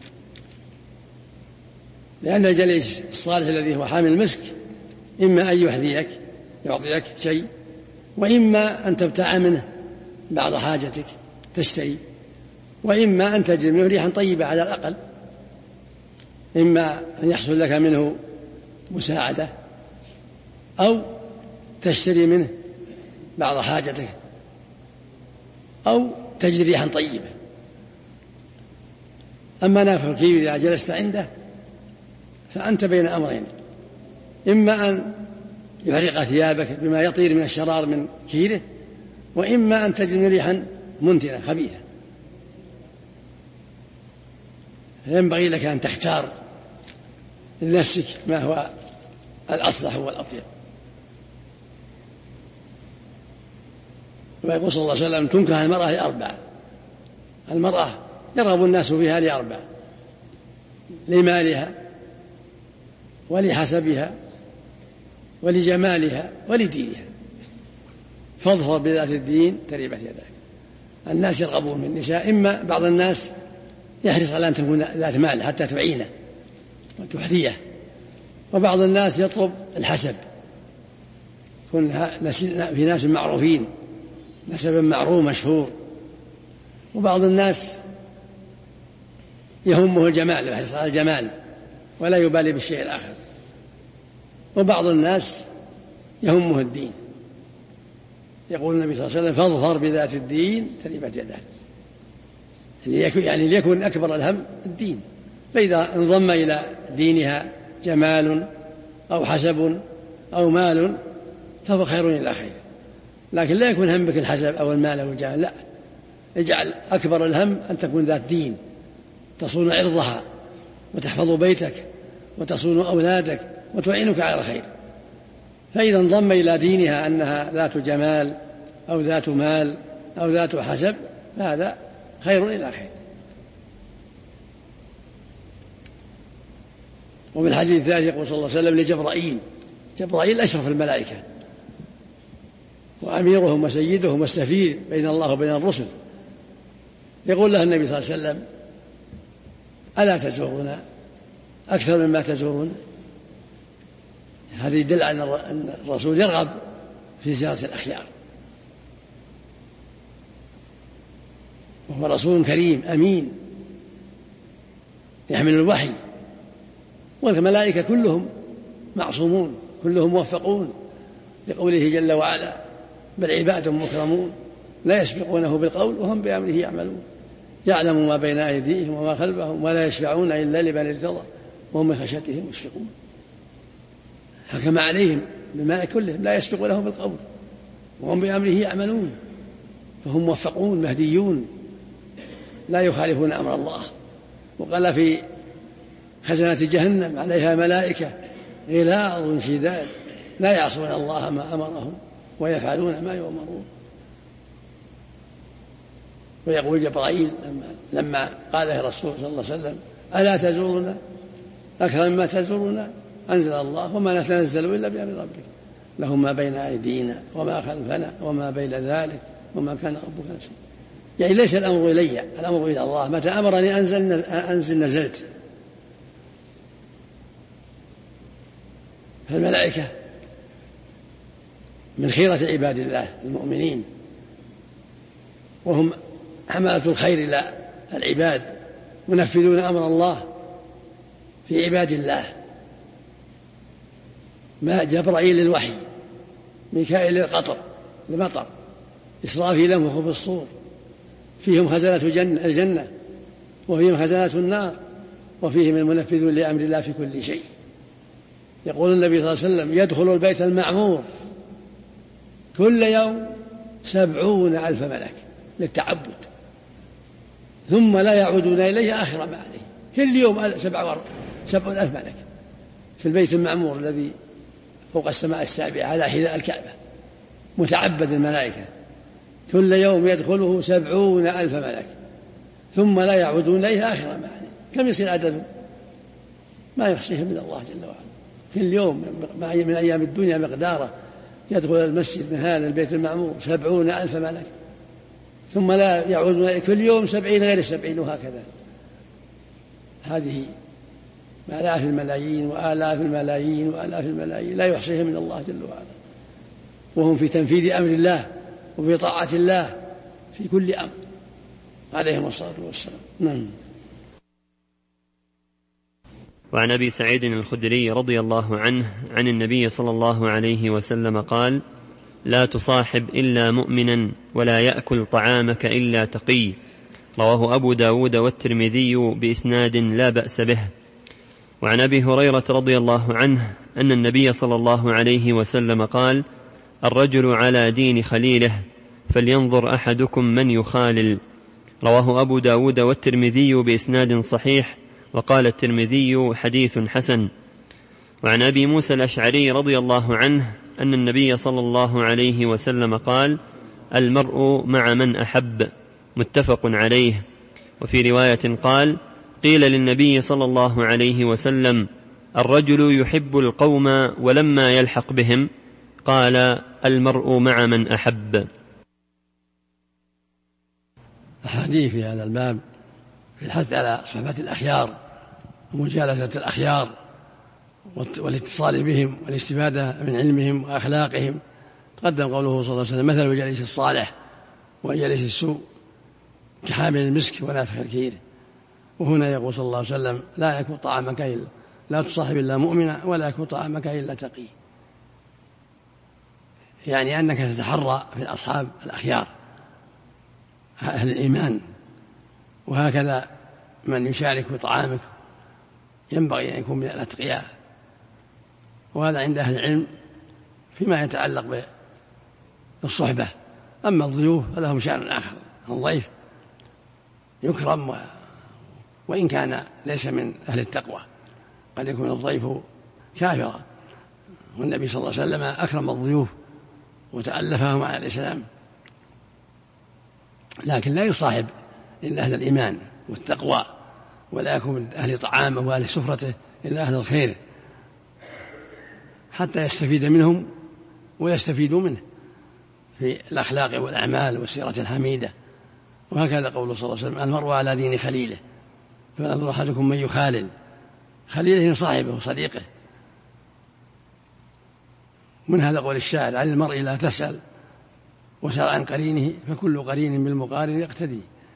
لأن الجليس الصالح الذي هو حامل المسك إما أن يحذيك يعطيك شيء، وإما أن تبتاع منه بعض حاجتك تشتري، وإما أن تجد منه ريحا طيبة على الأقل، إما أن يحصل لك منه مساعدة أو تشتري منه بعض حاجتك أو تجد ريحا طيبة. أما نافخ الكير إذا جلست عنده فأنت بين أمرين: إما أن يحرق ثيابك بما يطير من الشرار من كيره، وإما أن تجد ريحا منتنة خبيثة. فينبغي لك أن تختار لنفسك ما هو الأصلح والأطيب. ويقول صلى الله عليه وسلم: تنكح المرأة لأربعة. المرأة يرغب الناس فيها لأربعة: لمالها، ولحسبها، ولجمالها، ولدينها. فاظفر بذات الدين تربت يداك. الناس يرغبون من النساء، إما بعض الناس يحرص على أن تكون ذات مال حتى تعينه وتحذيه، وبعض الناس يطلب الحسب، يكون في ناس معروفين، نسب معروف مشهور. وبعض الناس يهمه الجمال، يحرص على الجمال ولا يبالي بالشيء الآخر. وبعض الناس يهمه الدين. يقول النبي صلى الله عليه وسلم: فاظفر بذات الدين تربت يداك. يعني ليكن أكبر الهم الدين، فإذا انضم إلى دينها جمال أو حسب أو مال فهو خير إلى خير، لكن لا يكون همك الحسب أو المال أو الجمال، لا، اجعل أكبر الهم أن تكون ذات دين، تصون عرضها وتحفظ بيتك وتصون أولادك وتعينك على الخير. فإذا انضم إلى دينها أنها ذات جمال أو ذات مال أو ذات حسب فهذا خير إلى خير. وفي الحديث الثالث يقول صلى الله عليه وسلم لجبرائيل: جبرائيل أشرف الملائكة وأميرهم وسيدهم والسفير بين الله وبين الرسل، يقول له النبي صلى الله عليه وسلم: ألا تزورون أكثر مما تزورون؟ هذا يدل على أن الرسول يرغب في زيارة الأخيار، وهو رسول كريم أمين يحمل الوحي، والملائكة كلهم معصومون كلهم موفقون، لقوله جل وعلا: بل عباد مكرمون لا يسبقونه بالقول وهم بأمره يعملون، يعلم ما بين أيديهم وما خلفهم ولا يشفعون إلا لمن ارتضى وهم من خشيته مشفقون. حكم عليهم بالملائكة كلهم لا يسبقونه بالقول وهم بأمره يعملون، فهم موفقون مهديون لا يخالفون أمر الله. وقال في خزنة جهنم: عليها ملائكة غلاظ شداد لا يعصون الله ما أمرهم ويفعلون ما يؤمرون. ويقول جبرائيل لما, لما قال له الرسول صلى الله عليه وسلم: ألا تزورنا أكثر مما تزورنا؟ أنزل الله: وما نتنزل إلا بأمر ربك لهم ما بين أيدينا وما خلفنا وما بين ذلك وما كان ربك نسيا. يعني ليس الأمر إلي، الأمر إلى الله، متى أمرني أنزل, أنزل نزلت. فالملائكة من خيرة عباد الله المؤمنين، وهم حملة الخير إلى العباد، منفذون أمر الله في عباد الله. ما جبرائيل للوحي، ميكائيل للقطر المطر، إسرافيل ينفخ في الصور، فيهم خزنة الجنة وفيهم خزنة النار وفيهم المنفذون لأمر الله في كل شيء. يقول النبي صلى الله عليه وسلم: يدخل البيت المعمور كل يوم سبعون ألف ملك للتعبد ثم لا يعودون إليه آخر ما عليه. كل يوم سبعون ألف ملك في البيت المعمور الذي فوق السماء السابعة على حذاء الكعبة، متعبد الملائكة، كل يوم يدخله سبعون ألف ملك ثم لا يعودون إليه آخر ما عليه. كم يصير عدده؟ ما يحصيهم من الله جل وعلا. كل يوم من أيام الدنيا مقداره يدخل المسجد من هذا البيت المعمور سبعون ألف ملك ثم لا يعودون إليه، كل يوم سبعين غير السبعين، وهكذا. هذه آلاف الملايين وآلاف الملايين وآلاف الملايين لا يحصيهم من الله جل وعلا، وهم في تنفيذ أمر الله وفي طاعة الله في كل أمر عليهم الصلاة والسلام. نعم. وعن أبي سعيد الخدري رضي الله عنه عن النبي صلى الله عليه وسلم قال: لا تصاحب إلا مؤمنا ولا يأكل طعامك إلا تقي رواه أبو داود والترمذي بإسناد لا بأس به. وعن أبي هريرة رضي الله عنه أن النبي صلى الله عليه وسلم قال: الرجل على دين خليله فلينظر أحدكم من يخالل. رواه أبو داود والترمذي بإسناد صحيح، وقال الترمذي حديث حسن. وعن أبي موسى الأشعري رضي الله عنه أن النبي صلى الله عليه وسلم قال: المرء مع من أحب، متفق عليه. وفي رواية قال: قيل للنبي صلى الله عليه وسلم: الرجل يحب القوم ولما يلحق بهم؟ قال: المرء مع من أحب. أحاديث في هذا الباب في الحث على صحبة الأخيار ومجالسة الأخيار والاتصال بهم والاستفادة من علمهم وأخلاقهم. تقدم قوله صلى الله عليه وسلم: مثل الجليس الصالح وجليس السوء كحامل المسك ونافخ الكير. وهنا يقول صلى الله عليه وسلم: لا يكون طعامك إلا لا تصاحب إلا مؤمنا ولا يكون طعامك إلا تقي، يعني أنك تتحرى في الأصحاب الأخيار أهل الإيمان، وهكذا من يشارك في طعامك ينبغي أن يكون من الأتقياء. وهذا عند أهل العلم فيما يتعلق بالصحبة. أما الضيوف فلهم شأن آخر. الضيف يكرم و... وإن كان ليس من أهل التقوى، قد يكون الضيف كافرا، والنبي صلى الله عليه وسلم أكرم الضيوف وتألفهم على الإسلام، لكن لا يصاحب إلا أهل الإيمان والتقوى، ولا يكون من أهل طعامه وأهل سفرته إلا أهل الخير، حتى يستفيد منهم ويستفيدوا منه في الأخلاق والأعمال والسيرة الحميدة. وهكذا قول صلى الله عليه وسلم: المرء على دين خليله فلينظر أحدكم من يخالل. خليله صاحبه وصديقه. من هذا قول الشاعر: عن المرء لا تسأل وسأل عن قرينه فكل قرين بالمقارن يقتدي.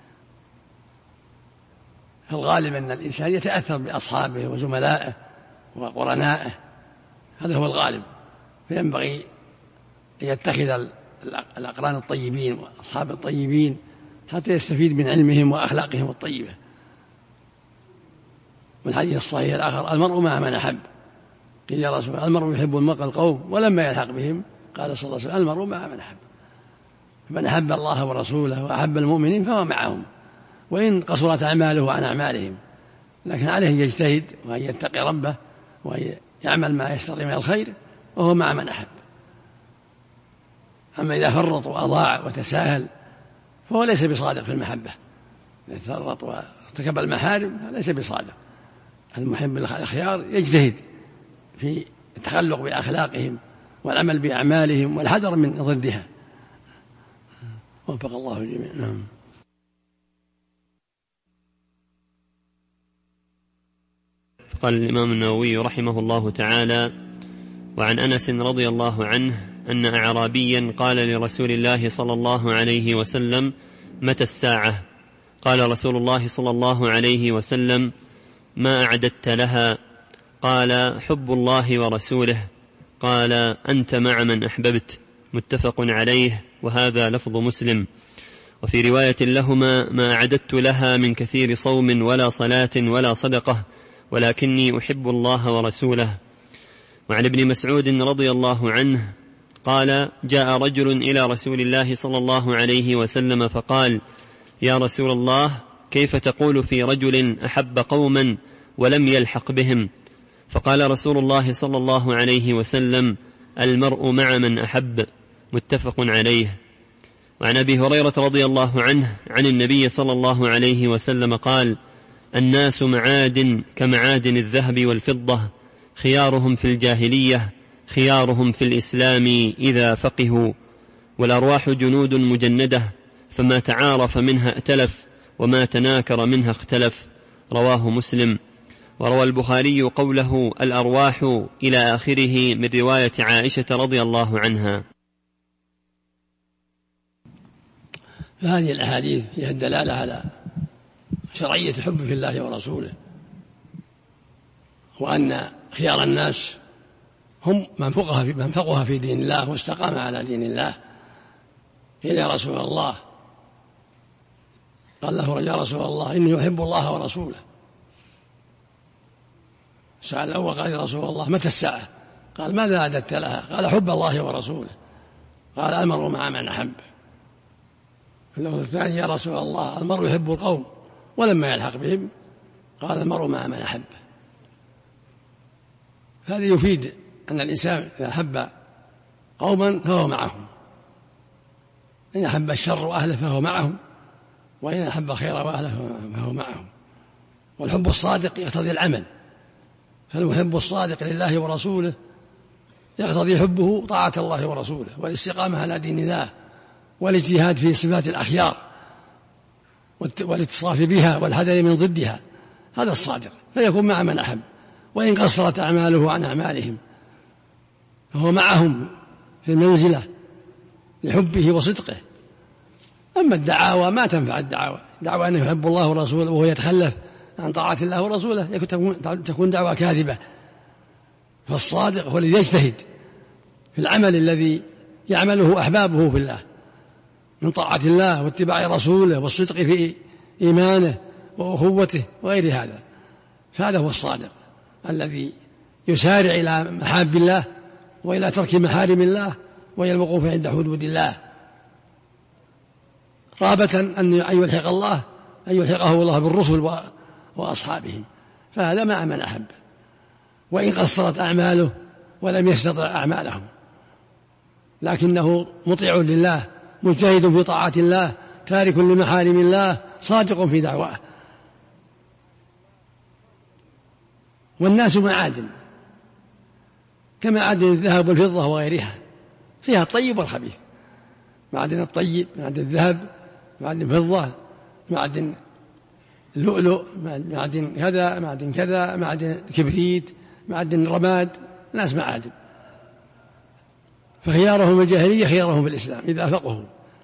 فالغالب أن الإنسان يتأثر بأصحابه وزملائه وقرنائه، هذا هو الغالب، فينبغي أن يتخذ الأقران الطيبين وأصحاب الطيبين حتى يستفيد من علمهم وأخلاقهم الطيبة. والحديث الصحيح الآخر: المرء مع من أحب. قيل: يا رسول الله، المرء يحب المرء القوم ولما يلحق بهم؟ قال صلى الله عليه وسلم: المرء مع من أحب. من أحب الله ورسوله وأحب المؤمنين فهو معهم، وإن قصرت أعماله عن أعمالهم، لكن عليه أن يجتهد وأن يتقي ربه وأن يعمل ما يستطيع من الخير وهو مع من أحب. أما إذا فرط وأضاع وتساهل فهو ليس بصادق في المحبة. إذا فرط وارتكب المحارم ليس بصادق. المحب الأخيار يجتهد في التخلق بأخلاقهم والعمل بأعمالهم والحذر من ضدها. وفق الله الجميع. نعم. قال الإمام النووي رحمه الله تعالى: وعن أنس رضي الله عنه أن أعرابيا قال لرسول الله صلى الله عليه وسلم: متى الساعة؟ قال رسول الله صلى الله عليه وسلم: ما أعددت لها؟ قال: حب الله ورسوله. قال: أنت مع من أحببت. متفق عليه، وهذا لفظ مسلم. وفي رواية لهما: ما أعددت لها من كثير صوم ولا صلاة ولا صدقة، ولكني أحب الله ورسوله. وعن ابن مسعود رضي الله عنه قال: جاء رجل إلى رسول الله صلى الله عليه وسلم فقال: يا رسول الله، كيف تقول في رجل أحب قوما ولم يلحق بهم؟ فقال رسول الله صلى الله عليه وسلم: المرء مع من أحب. متفق عليه. وعن أبي هريرة رضي الله عنه عن النبي صلى الله عليه وسلم قال: الناس معادن كمعادن الذهب والفضة، خيارهم في الجاهلية خيارهم في الإسلام إذا فقهوا، والأرواح جنود مجندة، فما تعارف منها ائتلف وما تناكر منها اختلف. رواه مسلم. وروى البخاري قوله الأرواح إلى آخره من رواية عائشة رضي الله عنها. فهذه الأحاديث هي الدلالة على شرعية الحب في الله ورسوله، وأن خيار الناس هم من فقه في, من فقه في دين الله واستقام على دين الله. قيل: يا رسول الله، قال له يا رسول الله إني أحب الله ورسوله. سأل الأول قال يا رسول الله متى الساعة؟ قال ماذا أعددت لها؟ قال حب الله ورسوله. قال المرء مع من أحب. اللفظ الثاني يا رسول الله المرء يحب القوم ولما يلحق بهم قال المرء مع من أحب. هذا يفيد أن الإنسان إذا أحب قوما فهو معهم، إن أحب الشر وأهله فهو معهم، وإن أحب خير وأهله فهو معهم. والحب الصادق يقتضي العمل، فالمحب الصادق لله ورسوله يقتضي حبه طاعة الله ورسوله والاستقامة على دين الله والاجتهاد في صفات الأخيار والاتصاف بها والحذر من ضدها. هذا الصادق، فيكون مع من أحب وإن قصرت أعماله عن أعمالهم فهو معهم في المنزلة لحبه وصدقه. أما الدعاوى ما تنفع الدعاوى، دعوى أنه يحب الله ورسوله وهو يتخلف عن طاعة الله ورسوله تكون دعوى كاذبة. فالصادق هو الذي يجتهد في العمل الذي يعمله أحبابه في الله من طاعة الله واتباع رسوله والصدق في إيمانه وأخوته وغير هذا. فهذا هو الصادق الذي يسارع إلى محاب الله وإلى ترك محارم الله وإلى الوقوف عند حدود الله رغبة أن يلحق الله أن يلحقه الله بالرسل وأصحابهم. فهذا مع من أحب وإن قصرت أعماله ولم يستطع أعمالهم، لكنه مطيع لله مجتهد في طاعة الله تارك لمحارم الله صادق في دعواه. والناس معادن كمعادن الذهب والفضة وغيرها، فيها الطيب والخبيث. معدن الطيب معدن الذهب، معدن فضة، معدن اللؤلؤ، معدن كذا، معدن كذا، معدن كبريت، معدن رماد، ناس معادن. فخيارهم الجاهلية خيارهم في الإسلام إذا فقهوا،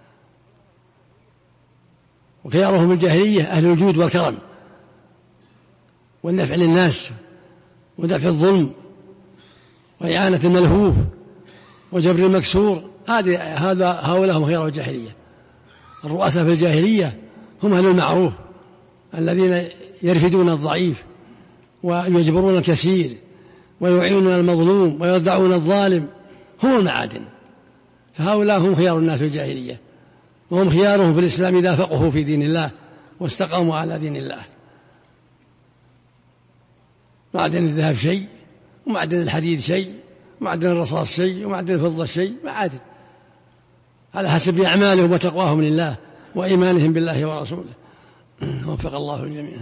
وخيارهم الجاهلية أهل الجود والكرم والنفع للناس ودفع الظلم وإعانة الملهوف وجبر المكسور. هذا هؤلاء هم خيار الجاهلية. الرؤساء في الجاهلية هم أهل المعروف الذين يرفدون الضعيف ويجبرون الكثير ويعينون المظلوم ويردعون الظالم، هم المعادن. فهؤلاء هم خيار الناس في الجاهلية، وهم خيارهم في الإسلام إذا فقهوا في دين الله واستقاموا على دين الله. معدن الذهب شيء، ومعدن الحديد شيء، ومعدن الرصاص شيء، ومعدن الفضة شيء، معادن على حسب أعمالهم وتقواهم لله وإيمانهم بالله ورسوله. وفق الله الجميع.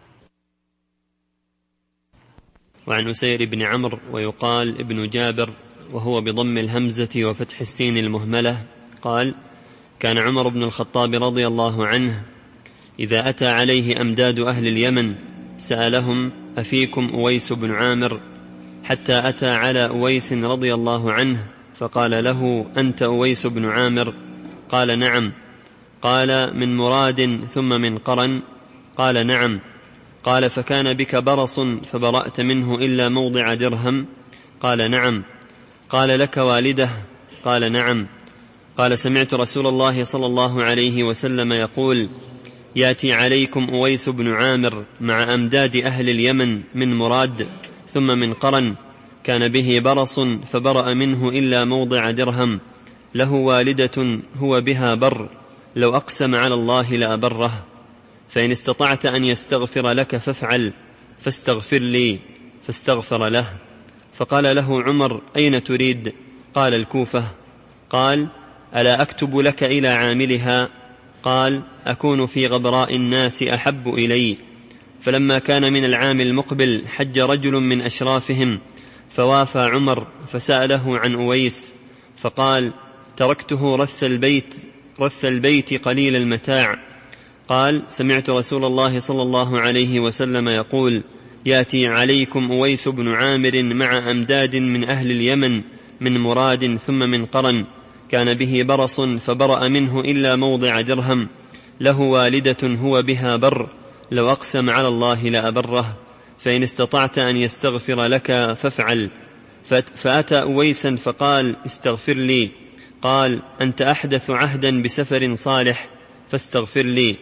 وعن أسير بن عمرو ويقال ابن جابر وهو بضم الهمزة وفتح السين المهملة قال: كان عمر بن الخطاب رضي الله عنه إذا أتى عليه أمداد أهل اليمن سألهم: أفيكم أويس بن عامر؟ حتى أتى على أويس رضي الله عنه فقال له: أنت أويس بن عامر؟ قال: نعم. قال: من مراد ثم من قرن؟ قال: نعم. قال: فكان بك برص فبرأت منه إلا موضع درهم؟ قال: نعم. قال: لك والده؟ قال: نعم. قال: سمعت رسول الله صلى الله عليه وسلم يقول: يأتي عليكم أويس بن عامر مع أمداد أهل اليمن من مراد ثم من قرن، كان به برص فبرأ منه إلا موضع درهم، له والدة هو بها بر، لو أقسم على الله لأبره، فإن استطعت أن يستغفر لك فافعل، فاستغفر لي، فاستغفر له. فقال له عمر: أين تريد؟ قال: الكوفة. قال: ألا أكتب لك إلى عاملها؟ قال: أكون في غبراء الناس أحب إلي. فلما كان من العام المقبل حج رجل من أشرافهم فوافى عمر فسأله عن أويس فقال: تركته رث البيت, رث البيت قليل المتاع. قال: سمعت رسول الله صلى الله عليه وسلم يقول: يأتي عليكم أويس بن عامر مع أمداد من أهل اليمن من مراد ثم من قرن، كان به برص فبرأ منه إلا موضع درهم، له والدة هو بها بر، لو أقسم على الله لأبره، فإن استطعت أن يستغفر لك فافعل. فأتى أويسا فقال: استغفر لي. قال: أنت أحدث عهدا بسفر صالح، فاستغفر لي.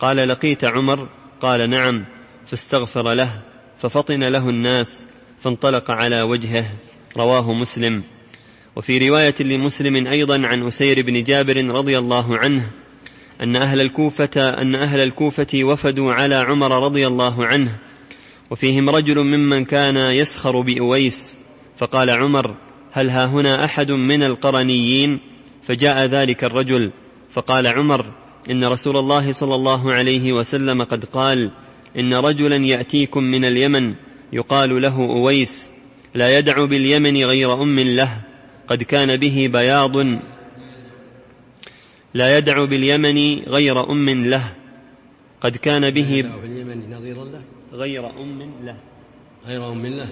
قال لقيت عمر؟ قال نعم، فاستغفر له ففطن له الناس فانطلق على وجهه. رواه مسلم. وفي رواية لمسلم أيضا عن أسير بن جابر رضي الله عنه أن أهل الكوفة, أن أهل الكوفة وفدوا على عمر رضي الله عنه، وفيهم رجل ممن كان يسخر بأويس، فقال عمر: هل ها هنا أحد من القرنيين؟ فجاء ذلك الرجل، فقال عمر: إن رسول الله صلى الله عليه وسلم قد قال: إن رجلا يأتيكم من اليمن يقال له أويس، لا يدع باليمن غير أم له قد كان به بياض لا يدع باليمن غير أم له قد كان به غير أم له غير أم له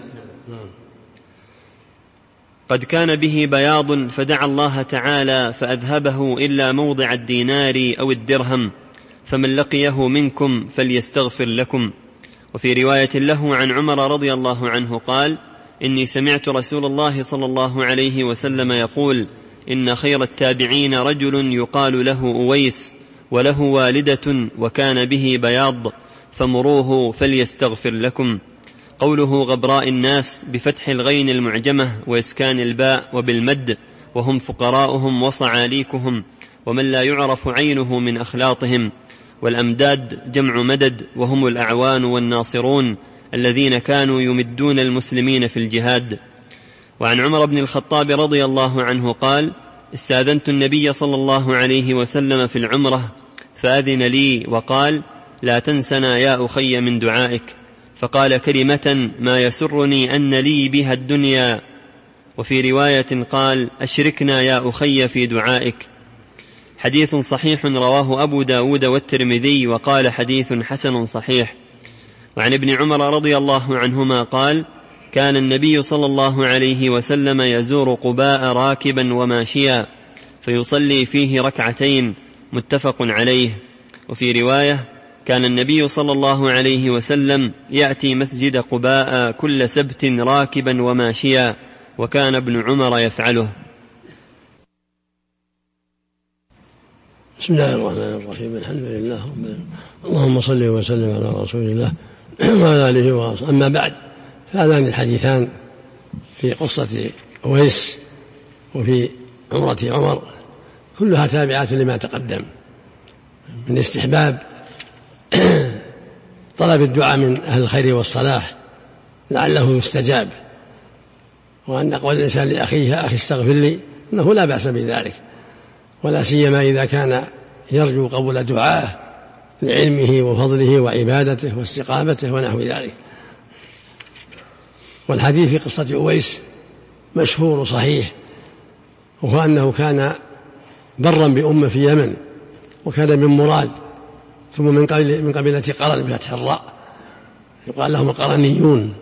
قد كان به بياض، فدعا الله تعالى فأذهبه إلا موضع الدينار أو الدرهم، فمن لقيه منكم فليستغفر لكم. وفي رواية له عن عمر رضي الله عنه قال: إني سمعت رسول الله صلى الله عليه وسلم يقول: إن خير التابعين رجل يقال له أويس، وله والدة وكان به بياض، فمروه فليستغفر لكم. قوله غبراء الناس بفتح الغين المعجمة وإسكان الباء وبالمد، وهم فقراؤهم وصعاليكهم، ومن لا يعرف عينه من أخلاطهم. والأمداد جمع مدد، وهم الأعوان والناصرون الذين كانوا يمدون المسلمين في الجهاد. وعن عمر بن الخطاب رضي الله عنه قال: استاذنت النبي صلى الله عليه وسلم في العمرة فأذن لي وقال: لا تنسنا يا أخي من دعائك، فقال كلمة ما يسرني أن لي بها الدنيا. وفي رواية قال: أشركنا يا أخي في دعائك. حديث صحيح رواه أبو داود والترمذي، وقال حديث حسن صحيح. وعن ابن عمر رضي الله عنهما قال: كان النبي صلى الله عليه وسلم يزور قباء راكبا وماشيا فيصلي فيه ركعتين، متفق عليه. وفي رواية: كان النبي صلى الله عليه وسلم يأتي مسجد قباء كل سبت راكبا وماشيا، وكان ابن عمر يفعله. بسم الله الرحمن الرحيم. الحمد لله، اللهم صل وسلم على رسول الله وعلى آله وصحبه. أما بعد، فهذان الحديثان في قصة أويس وفي عمرة عمر كلها تابعات لما تقدم من استحباب طلب الدعاء من أهل الخير والصلاح لعله يستجاب، وأن قول الإنسان لأخيه: أخي استغفر لي، أنه لا بأس بذلك، ولا سيما إذا كان يرجو قبول دعائه لعلمه وفضله وعبادته واستقامته ونحو ذلك. والحديث في قصة أويس مشهور صحيح، وهو أنه كان برا بأمه في يمن، وكان من مراد، ثم من قبيلة من قبيلة قرن بفتح الراء، يقال لهم القرنيون،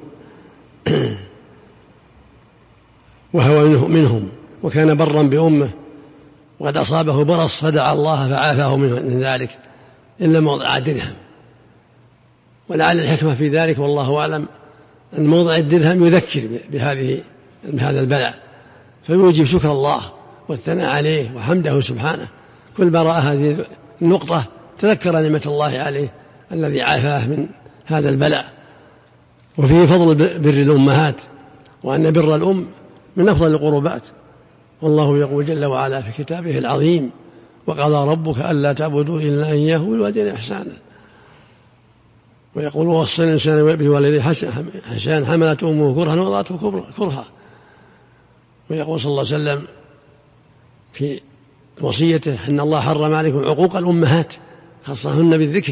وهو منهم، وكان برا بأمه، وقد أصابه برص فدعا الله فعافاه من ذلك إلا موضع درهم. ولعل الحكمة في ذلك والله أعلم أن موضع الدرهم يذكر بهذه بهذا البلاء، فيوجب شكر الله والثناء عليه وحمده سبحانه. كل ما رأى هذه النقطة تذكر نعمة الله عليه الذي عافاه من هذا البلاء. وفيه فضل بر الأمهات، وأن بر الأم من أفضل القربات، والله يقول جل وعلا في كتابه العظيم: وقضى ربك ألا تعبدوا إلا إياه بالوالدين إحسانا. ويقول: ووصى الإنسان بوالديه حسنا حملته أمه كرها ووضعته كرها. ويقول صلى الله عليه وسلم في وصيته: إن الله حرم عليكم عقوق الأمهات، خصهن بالذكر،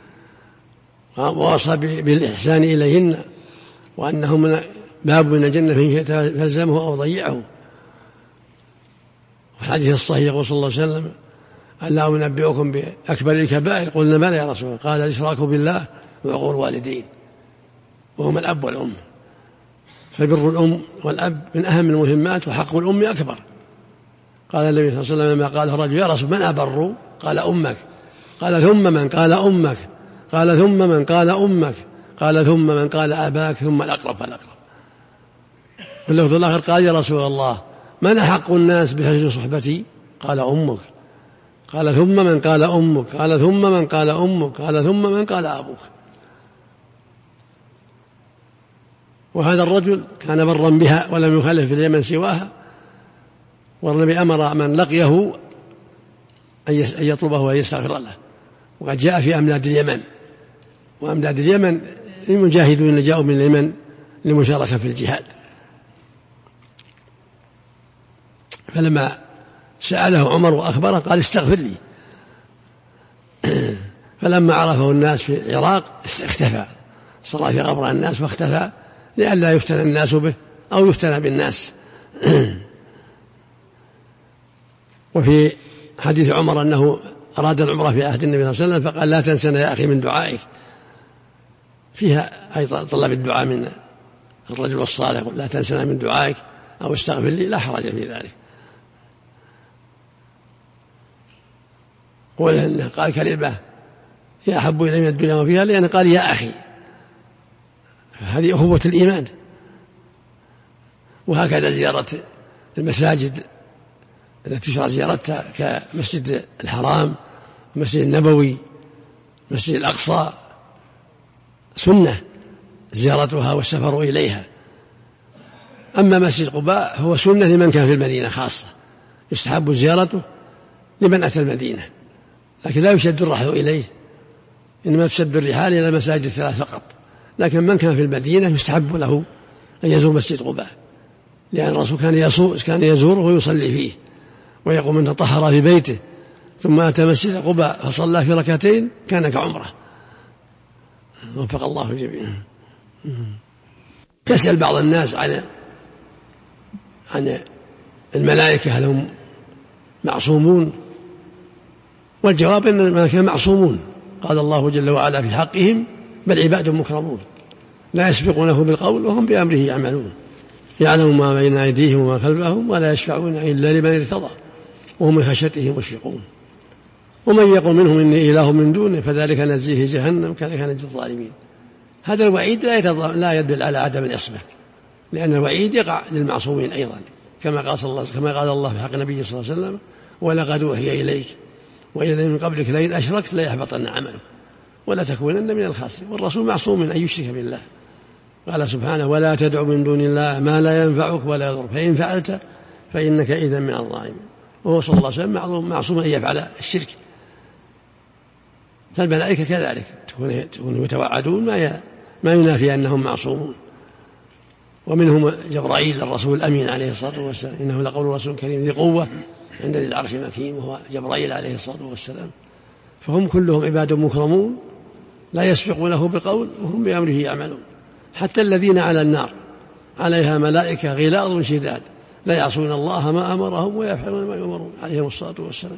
ووصى بالإحسان إليهن، وأنه من باب من الجنة فالزمه أو ضيعه. وحديث الصحيح يقول صلى الله عليه وسلم: ألا أنبئكم بأكبر الكبائر؟ قلنا بلى يا رسول الله. قال: الإشراك بالله وعقوق الوالدين، وهما الأب والأم. فبر الأم والأب من أهم المهمات، وحق الأم أكبر. قال النبي صلى الله عليه وسلم لما قال الرجل: يا رسول من أبر؟ قال: أمك. قال: ثم من؟ قال: أمك. قال: ثم من؟ قال: أمك. قال: ثم من؟ قال: أباك. ثم الأقرب فالأقرب. في اللفظ الآخر قال: يا رسول الله من أحق الناس بحسن صحبتي؟ قال: أمك. قال ثم من قال أمك، قال ثم من قال أمك، قال ثم من قال أبوك. وهذا الرجل كان برا بها ولم يخالف في اليمن سواها، والنبي أمر من لقيه أن يطلبه وأن يستغفر له. وقد جاء في أمداد اليمن، وأمداد اليمن المجاهدون اللي جاءوا من اليمن للمشاركة في الجهاد. فلما سأله عمر وأخبره قال استغفر لي. فلما عرفه الناس في العراق اختفى، صلى في قبر الناس واختفى لئلا يفتن الناس به أو يفتن بالناس. وفي حديث عمر أنه أراد العمرة في عهد النبي صلى الله عليه وسلم فقال لا تنسنا يا أخي من دعائك، فيها أيضا طلب الدعاء من الرجل الصالح، لا تنسنا من دعائك أو استغفر لي، لا حرج في ذلك. قال كلمة يا أحب إلي من الدنيا وفيها، لأن قال يا أخي، هذه أخوة الإيمان. وهكذا زيارة المساجد التي تشرع زيارتها كمسجد الحرام، مسجد النبوي، مسجد الأقصى، سنة زيارتها والسفر إليها. أما مسجد قباء هو سنة لمن كان في المدينة خاصة، يستحب زيارته لمن أتى المدينة، لكن لا يشد الرحل إليه، إنما تشد الرحال إلى المساجد الثلاث فقط. لكن من كان في المدينة يستحب له أن يزور مسجد قباء، لأن الرسول كان يصور كان يزوره ويصلي فيه، ويقول من تطهر في بيته ثم أتى مسجد قباء فصلى في ركعتين كان كعمره. وفق الله الجميع. يسأل بعض الناس عن عن الملائكة هل هم معصومون؟ والجواب أن الملائكة معصومون، قال الله جل وعلا في حقهم بل عباد مكرمون لا يسبقونه بالقول وهم بأمره يعملون، يعلم ما بين أيديهم وما خلفهم ولا يشفعون إلا لمن ارتضى وهم من خشيته مشفقون. ومن يقل منهم إني إله من دونه فذلك نجزيه جهنم كذلك نجزي الظالمين. هذا الوعيد لا يدل على عدم العصمة، لأن الوعيد يقع للمعصومين أيضا، كما قال الله كما قال الله في حق النبي صلى الله عليه وسلم ولقد أوحي إليك وإلى من قبلك لئن أشركت ليحبطن عملك ولا تكونن من الخاسرين. والرسول معصوم من أن يشرك بالله. قال سبحانه ولا تدع من دون الله ما لا ينفعك ولا يضرك فإن فعلت فإنك إذا من الظالمين. وهو صلى الله عليه وسلم معصوم أن يفعل الشرك. فالملائكة كذلك تكون يتوعدون ما ما ينافي أنهم معصومون. ومنهم جبرائيل الرسول الأمين عليه الصلاة والسلام، إنه لقول رسول كريم ذي قوة عند ذي العرش مكين، وهو جبرائيل عليه الصلاة والسلام. فهم كلهم عباد مكرمون لا يسبقونه بقول وهم بأمره يعملون. حتى الذين على النار عليها ملائكة غلاظ شداد لا يعصون الله ما أمرهم ويفعلون ما يؤمرون عليهم الصلاة والسلام.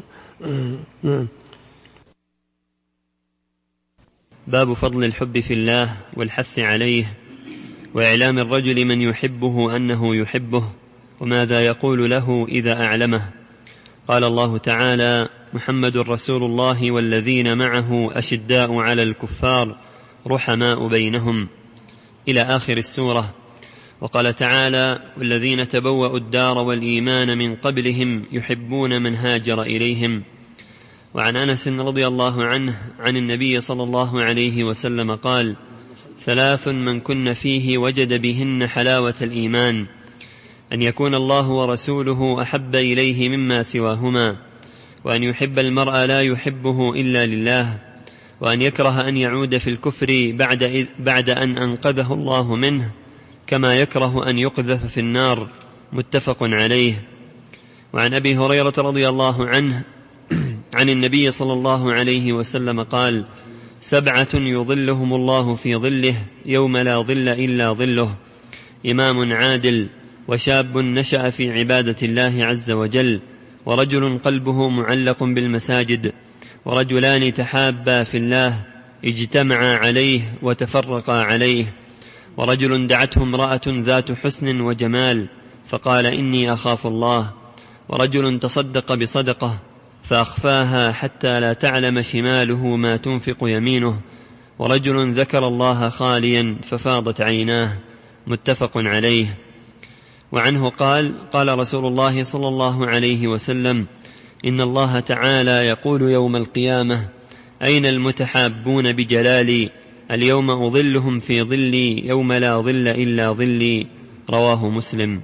باب فضل الحب في الله والحث عليه، وإعلام الرجل من يحبه أنه يحبه، وماذا يقول له إذا أعلمه. قال الله تعالى محمد رسول الله والذين معه أشداء على الكفار رحماء بينهم إلى آخر السورة. وقال تعالى والذين تبوأوا الدار والإيمان من قبلهم يحبون من هاجر إليهم. وعن أنس رضي الله عنه عن النبي صلى الله عليه وسلم قال ثلاث من كن فيه وجد بهن حلاوة الإيمان: أن يكون الله ورسوله أحب إليه مما سواهما، وأن يحب المرء لا يحبه إلا لله، وأن يكره أن يعود في الكفر بعد, بعد أن أنقذه الله منه، كما يكره أن يقذف في النار. متفق عليه. وعن أبي هريرة رضي الله عنه عن النبي صلى الله عليه وسلم قال سبعة يظلهم الله في ظله يوم لا ظل إلا ظله: إمام عادل، وشاب نشأ في عبادة الله عز وجل، ورجل قلبه معلق بالمساجد، ورجلان تحابا في الله اجتمعا عليه وتفرقا عليه، ورجل دعته امرأة ذات حسن وجمال فقال إني أخاف الله، ورجل تصدق بصدقة فأخفاها حتى لا تعلم شماله ما تنفق يمينه، ورجل ذكر الله خاليا ففاضت عيناه. متفق عليه. وعنه قال قال رسول الله صلى الله عليه وسلم: إن الله تعالى يقول يوم القيامة: أين المتحابون بجلالي؟ اليوم أظلهم في ظلي يوم لا ظل إلا ظلي. رواه مسلم.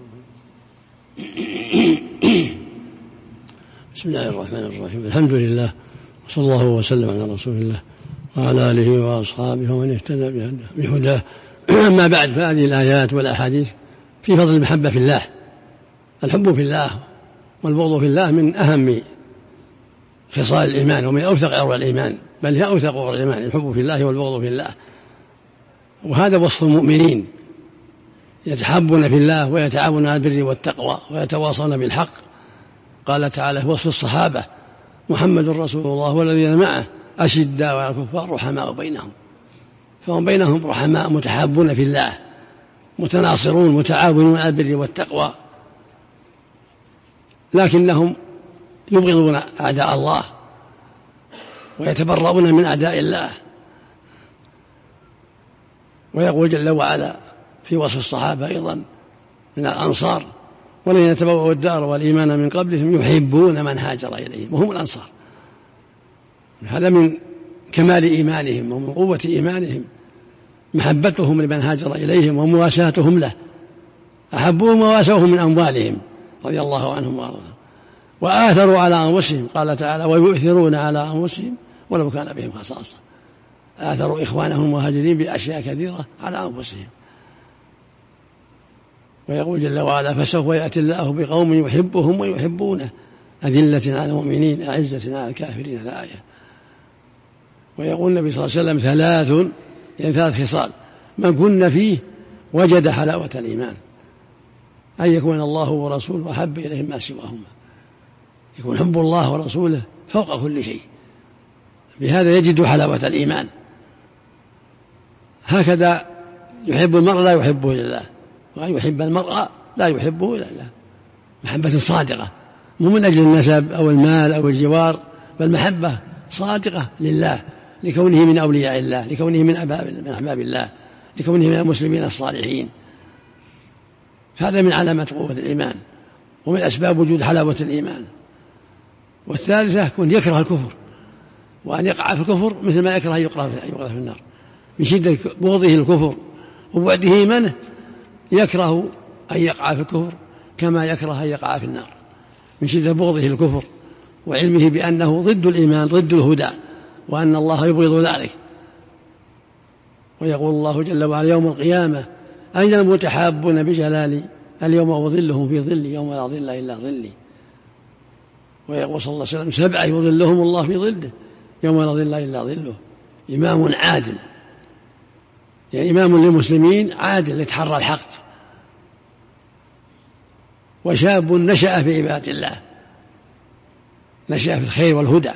بسم الله الرحمن الرحيم. الحمد لله، وصلى الله وسلم على رسول الله وعلى آله وأصحابه ومن اهتدى بهداه. أما بعد، فهذه الآيات والأحاديث في فضل المحبة في الله. الحب في الله والبغض في الله من أهم خصال الإيمان ومن أوثق أروع الإيمان، بل هي أوثق أروع الإيمان، الحب في الله والبغض في الله. وهذا وصف المؤمنين، يتحابون في الله ويتعاونون على البر والتقوى ويتواصون بالحق. قال تعالى في وصف الصحابة: محمد رسول الله والذين معه أشداء على الكفار رحماء بينهم. فهم بينهم رحماء، متحابون في الله، متناصرون، متعاونون على البر والتقوى، لكنهم يبغضون أعداء الله ويتبرؤون من أعداء الله. ويقول جل وعلا في وصف الصحابة أيضا من الأنصار: والذين يتبوأوا الدار والإيمان من قبلهم يحبون من هاجر إليهم، وهم الأنصار. هذا من كمال إيمانهم ومن قوة إيمانهم، محبتهم لمن هاجر إليهم ومواساتهم له. أحبوهم وواسوهم من أموالهم رضي الله عنهم وارضاهم، وآثروا على أنفسهم. قال تعالى: ويؤثرون على أنفسهم ولو كان بهم خصاصة. آثروا إخوانهم المهاجرين بأشياء كثيرة على أنفسهم. ويقول جل وعلا: فسوف يأتي الله بقوم يحبهم ويحبونه أذلة على المؤمنين أعزة على الكافرين. الآية. ويقول النبي صلى الله عليه وسلم: ثلاث، يعني ثلاث خصال، من كن فيه وجد حلاوة الإيمان: أن يكون الله ورسوله أحب إليهم ما سواهما، يكون حب الله ورسوله فوق كل شيء، بهذا يجد حلاوة الإيمان. هكذا يحب المرء لا يحبه إلا الله، وأن يحب المرء لا يحبه إلا الله، محبة صادقة، مو من أجل النسب أو المال أو الجوار، بل محبة صادقة لله، لكونه من أولياء الله، لكونه من أحباب الله، لكونه من المسلمين الصالحين. هذا من علامات قوة الإيمان ومن أسباب وجود حلاوة الإيمان. والثالثة كن يكره الكفر، وأن يقع في الكفر مثل ما يكره أن يقع في النار، من شدة بغضه الكفر وبعده منه يكره أن يقع في الكفر كما يكره أن يقع في النار، من شدة بغضه الكفر وعلمه بأنه ضد الإيمان، ضد الهدى، وأن الله يبغض ذلك. ويقول الله جل وعلا يوم القيامة: أين المتحابون بجلالي؟ اليوم أظلهم في ظلي يوم لا ظل إلا ظلي. ويقول صلى الله عليه وسلم: سبعة يظلهم الله في ظله يوم لا ظل إلا ظله. إمام عادل، يعني إمام للمسلمين عادل يتحرى الحق، وشاب نشأ في عبادة الله، نشأ في الخير والهدى،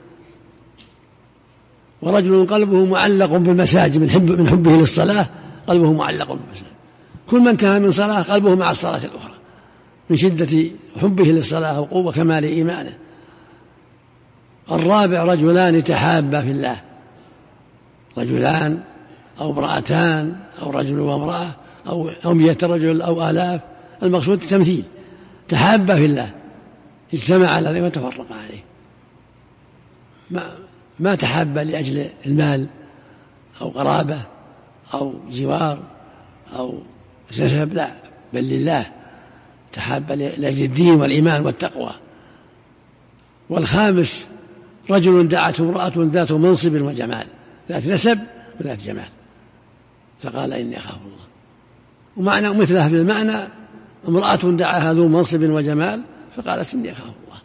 ورجل قلبه معلق بالمساجد من حب من حبه للصلاة، قلبه معلق بالمساجد، كل من انتهى من صلاة قلبه مع الصلاة الأخرى من شدة حبه للصلاة وقوة كمال إيمانه. الرابع: رجلان تحابا في الله، رجلان أو امرأتان أو رجل وامرأة أو أو مئة رجل أو آلاف، المقصود التمثيل، تحابا في الله، اجتمع على ذلك وتفرق عليه، ما, ما تحابا لأجل المال أو قرابة أو جوار أو نسب، لا، بل لله، تحابا لأجل الدين والإيمان والتقوى. والخامس: رجل دعته امرأة ذات منصب وجمال، ذات نسب وذات جمال، فقال: إني أخاف الله. ومعنى مثله بالمعنى: امرأة دعاها ذو منصب وجمال فقالت: إني أخاف الله،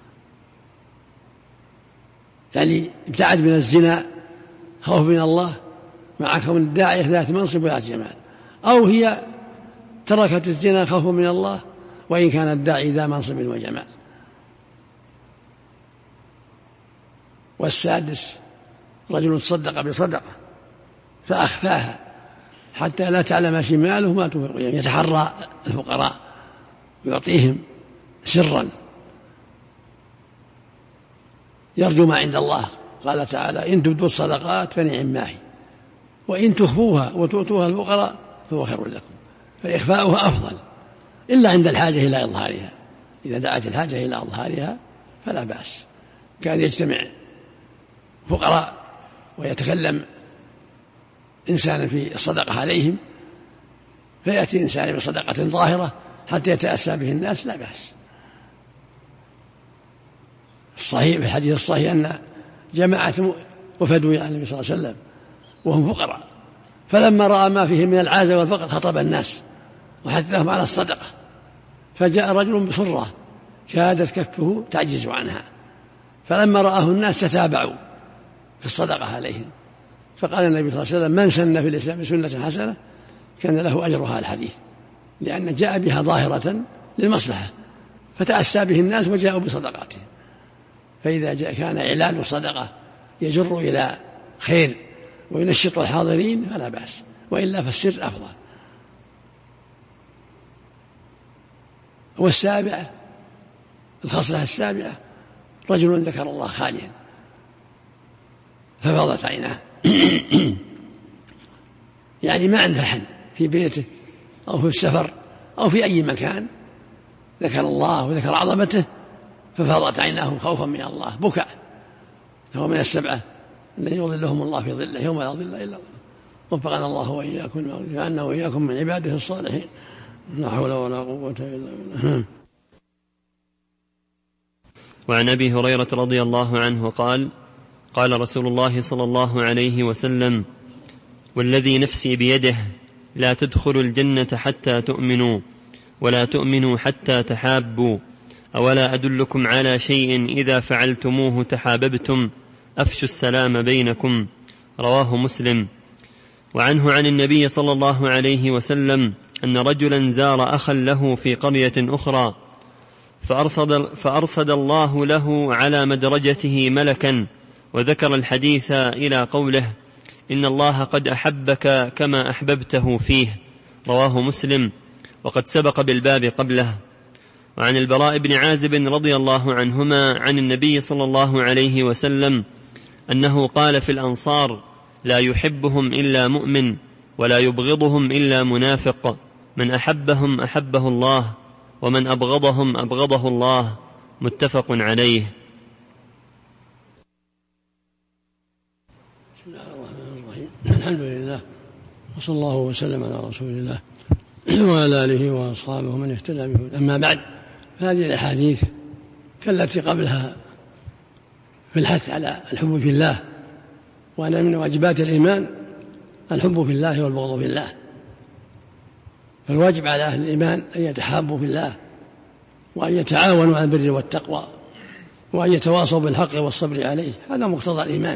يعني ابتعد من الزنا خوف من الله مع كون الداعية ذات منصب وذات جمال، أو هي تركت الزنا خوفا من الله وإن كان الداعي ذا منصب وجمال. والسادس: رجل تصدق بصدقة فأخفاها حتى لا تعلم شماله ما تنفق، يعني يتحرى الفقراء ويعطيهم سرا، يرجو ما عند الله. قال تعالى: إن تبدوا الصدقات فنعم ما هي، وإن تخفوها وتؤتوها الفقراء فهو خير لكم، فإخفاؤها أفضل، إلا عند الحاجة إلى إظهارها، إذا دعت الحاجة إلى إظهارها فلا بأس. كان يجتمع فقراء ويتكلم إنسان في الصدقة عليهم، فيأتي إنسان بصدقة ظاهرة حتى يتأسى به الناس، لا بأس. الصحيح في الحديث الصحيح أن جماعة وفدوا يعني النبي صلى الله عليه وسلم وهم فقراء، فلما رأى ما فيه من العازة والفقر خطب الناس وحثهم على الصدقة، فجاء رجل بصرة كادت كفه تعجز عنها، فلما رآه الناس تتابعوا في الصدقة عليهم، فقال النبي صلى الله عليه وسلم: من سن في الإسلام سنة حسنة كان له أجرها الحديث، لأن جاء بها ظاهرة للمصلحة فتأسى به الناس وجاءوا بصدقاتهم. فإذا جاء كان إعلان الصدقة يجر إلى خير وينشط الحاضرين فلا بأس، وإلا فالسر أفضل. والسابعة الخصلة السابعة رجل ذكر الله خاليا ففاضت عيناه يعني ما عنده حد في بيته أو في السفر أو في أي مكان، ذكر الله وذكر عظمته ففاضت عيناه خوفا من الله بكاء. هو من السبعة الذين يظلهم الله في ظله يوم لا ظل إلا ظله. وفقنا الله وإياكم لأنه وإياكم من عباده الصالحين. لا حول ولا قوة إلا بالله. وعن أبي هريرة رضي الله عنه قال: قال رسول الله صلى الله عليه وسلم: والذي نفسي بيده لا تدخلوا الجنة حتى تؤمنوا ولا تؤمنوا حتى تحابوا، أولا أدلكم على شيء إذا فعلتموه تحاببتم، أفشوا السلام بينكم. رواه مسلم. وعنه عن النبي صلى الله عليه وسلم أن رجلا زار أخا له في قرية أخرى فأرصد, فأرصد الله له على مدرجته ملكا، وذكر الحديث إلى قوله: إن الله قد أحبك كما أحببته فيه. رواه مسلم، وقد سبق بالباب قبله. وعن البراء بن عازب رضي الله عنهما عن النبي صلى الله عليه وسلم أنه قال في الأنصار: لا يحبهم إلا مؤمن ولا يبغضهم إلا منافق، من أحبهم أحبه الله ومن أبغضهم أبغضه الله. متفق عليه. بسم الله الرحمن الرحيم. الحمد لله وصلى الله وسلم على رسول الله وعلى آله وأصحابه من اهتدى به. أما بعد، هذه الأحاديث كالتي قبلها في الحث على الحب في الله، وأن من واجبات الإيمان الحب في الله والبغض في الله. فالواجب على أهل الإيمان أن يتحابوا في الله، وأن يتعاونوا على البر والتقوى، وأن يتواصوا بالحق والصبر عليه. هذا مقتضى الإيمان.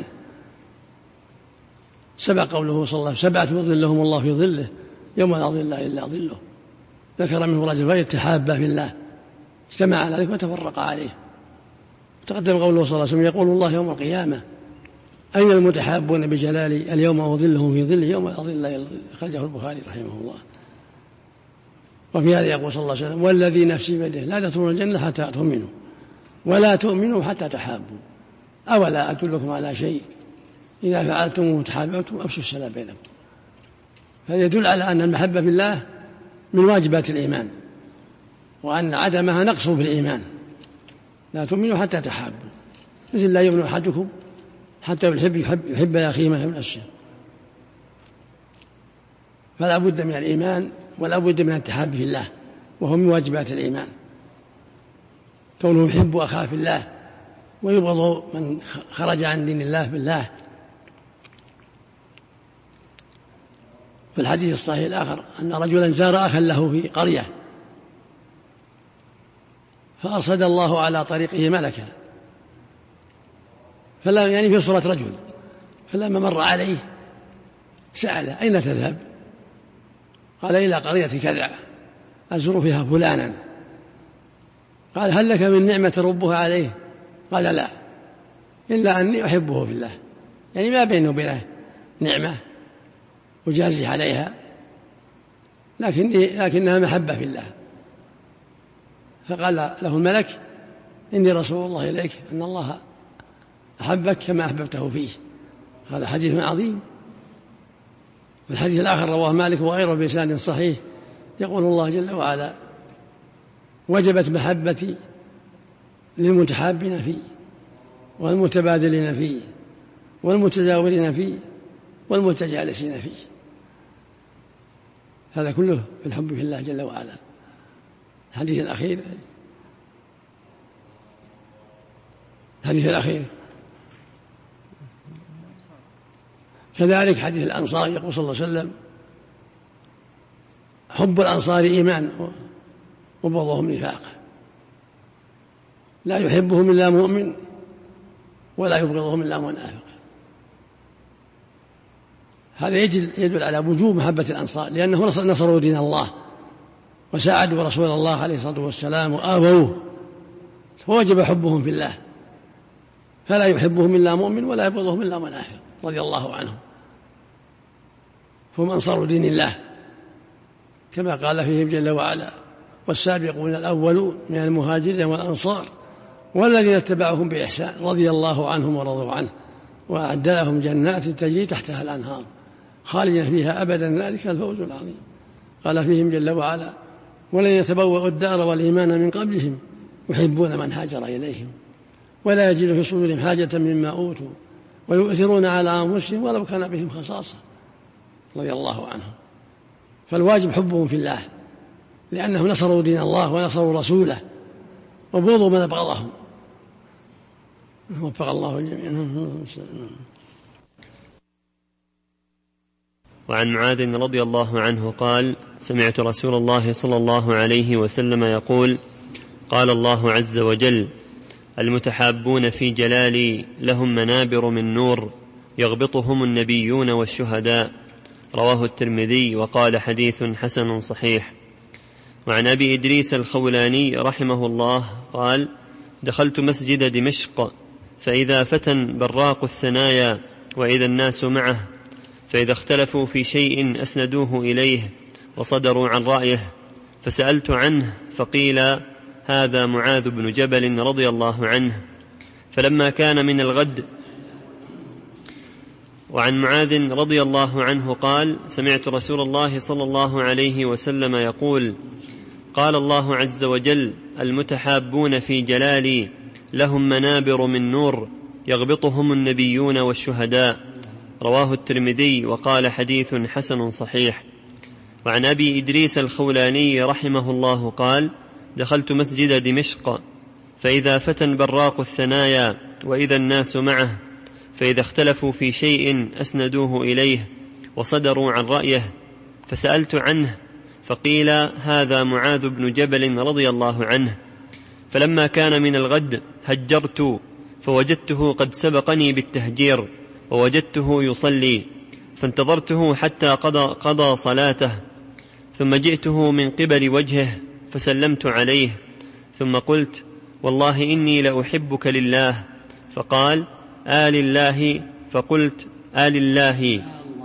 سبق قوله صلى الله عليه وسلم: سبعة يظلهم الله في ظله يوم لا ظل إلا ظله. ذكر منه رجل يتحابا في الله، اجتمع على ذلك وتفرق عليه. تقدم قوله صلى الله عليه وسلم: يقول الله يوم القيامة: أين المتحابون بجلالي اليوم أظلهم في ظله يوم لا ظل إلا ظله. أخرجه البخاري رحمه الله. وفي هذا يقول صلى الله عليه وسلم: والذي نفسي بيده لا تدخلون الجنة حتى تؤمنوا ولا تؤمنوا حتى تحابوا، أولا أدلكم على شيء إذا فعلتموه تحاببتم أفشوا السلام بينكم. هذا يدل على أن المحبة في الله من واجبات الإيمان، وأن عدمها نقص في الإيمان. لا تؤمنوا حتى تحابوا، مثل لا يؤمن أحدكم حتى يحب يحب, يحب أخيه ما يحب نفسه. فلا بد من الإيمان ولا بد من التحاب في الله، وهو من واجبات الإيمان. كونه يحب أخاه في الله ويبغض من خرج عن دين الله بالله. في الحديث الصحيح الآخر أن رجلا زار أخا له في قرية فأرصد الله على طريقه ملكا، فلا يعني في صورة رجل، فلما مر عليه سأله: أين تذهب؟ قال: إلى قرية كذا أزور فيها فلانا. قال: هل لك من نعمة ربها عليه؟ قال: لا، إلا أني أحبه في الله. يعني ما بينه وبينه نعمة وجازي عليها، لكن لكنها محبة في الله. فقال له الملك: إني رسول الله إليك أن الله أحبك كما أحببته فيه. هذا حديث عظيم. والحديث الآخر رواه مالك وغيره بإسناد للمتحابين فيه والمتبادلين فيه والمتزاورين فيه والمتجالسين فيه. هذا كله في الحب في الله جل وعلا. الحديث الأخير الحديث الأخير كذلك حديث الأنصار، يقول صلى الله عليه وسلم: حب الأنصار إيمان وبغضهم نفاق، لا يحبهم إلا مؤمن ولا يبغضهم إلا منافق. هذا يدل على وجوب محبة الأنصار، لأنه نصروا دين الله وساعدوا رسول الله عليه الصلاة والسلام وآووه، فوجب حبهم في الله، فلا يحبهم إلا مؤمن ولا يبغضهم إلا منافق رضي الله عنهم. هم أنصار دين الله كما قال فيهم جل وعلا: والسابقون الأولون من المهاجرين والأنصار والذين اتبعوهم بإحسان رضي الله عنهم ورضوا عنه وأعد لهم جنات تجري تحتها الأنهار خالدين فيها أبدا، ذلك الفوز العظيم. قال فيهم جل وعلا: والذين تبوأوا الدار والإيمان من قبلهم يحبون من هاجر إليهم ولا يجد في صدورهم حاجة مما أوتوا ويؤثرون على أنفسهم ولو كان بهم خصاصة رضي الله عنهم. فالواجب حبهم في الله، لأنهم نصروا دين الله ونصروا رسوله وبغضوا من أبغضهم. وفق الله الجميع. وعن معاذ رضي الله عنه قال: سمعت رسول الله صلى الله عليه وسلم يقول: قال الله عز وجل: المتحابون في جلالي لهم منابر من نور يغبطهم النبيون والشهداء. رواه الترمذي وقال: حديث حسن صحيح. وعن أبي إدريس الخولاني رحمه الله قال: دخلت مسجد دمشق فإذا فتى براق الثنايا وإذا الناس معه، فإذا اختلفوا في شيء أسندوه إليه وصدروا عن رأيه، فسألت عنه فقيل: هذا معاذ بن جبل رضي الله عنه. فلما كان من الغد. وعن معاذ رضي الله عنه قال: سمعت رسول الله صلى الله عليه وسلم يقول: قال الله عز وجل: المتحابون في جلالي لهم منابر من نور يغبطهم النبيون والشهداء. رواه الترمذي وقال: حديث حسن صحيح. وعن أبي إدريس الخولاني رحمه الله قال: دخلت مسجد دمشق فإذا فتى براق الثنايا وإذا الناس معه، فإذا اختلفوا في شيء أسندوه إليه وصدروا عن رأيه، فسألت عنه فقيل: هذا معاذ بن جبل رضي الله عنه. فلما كان من الغد هجرت فوجدته قد سبقني بالتهجير ووجدته يصلي، فانتظرته حتى قضى, قضى صلاته، ثم جئته من قبل وجهه فسلمت عليه، ثم قلت: والله إني لأحبك لله. فقال: آل الله. فقلت: آل الله.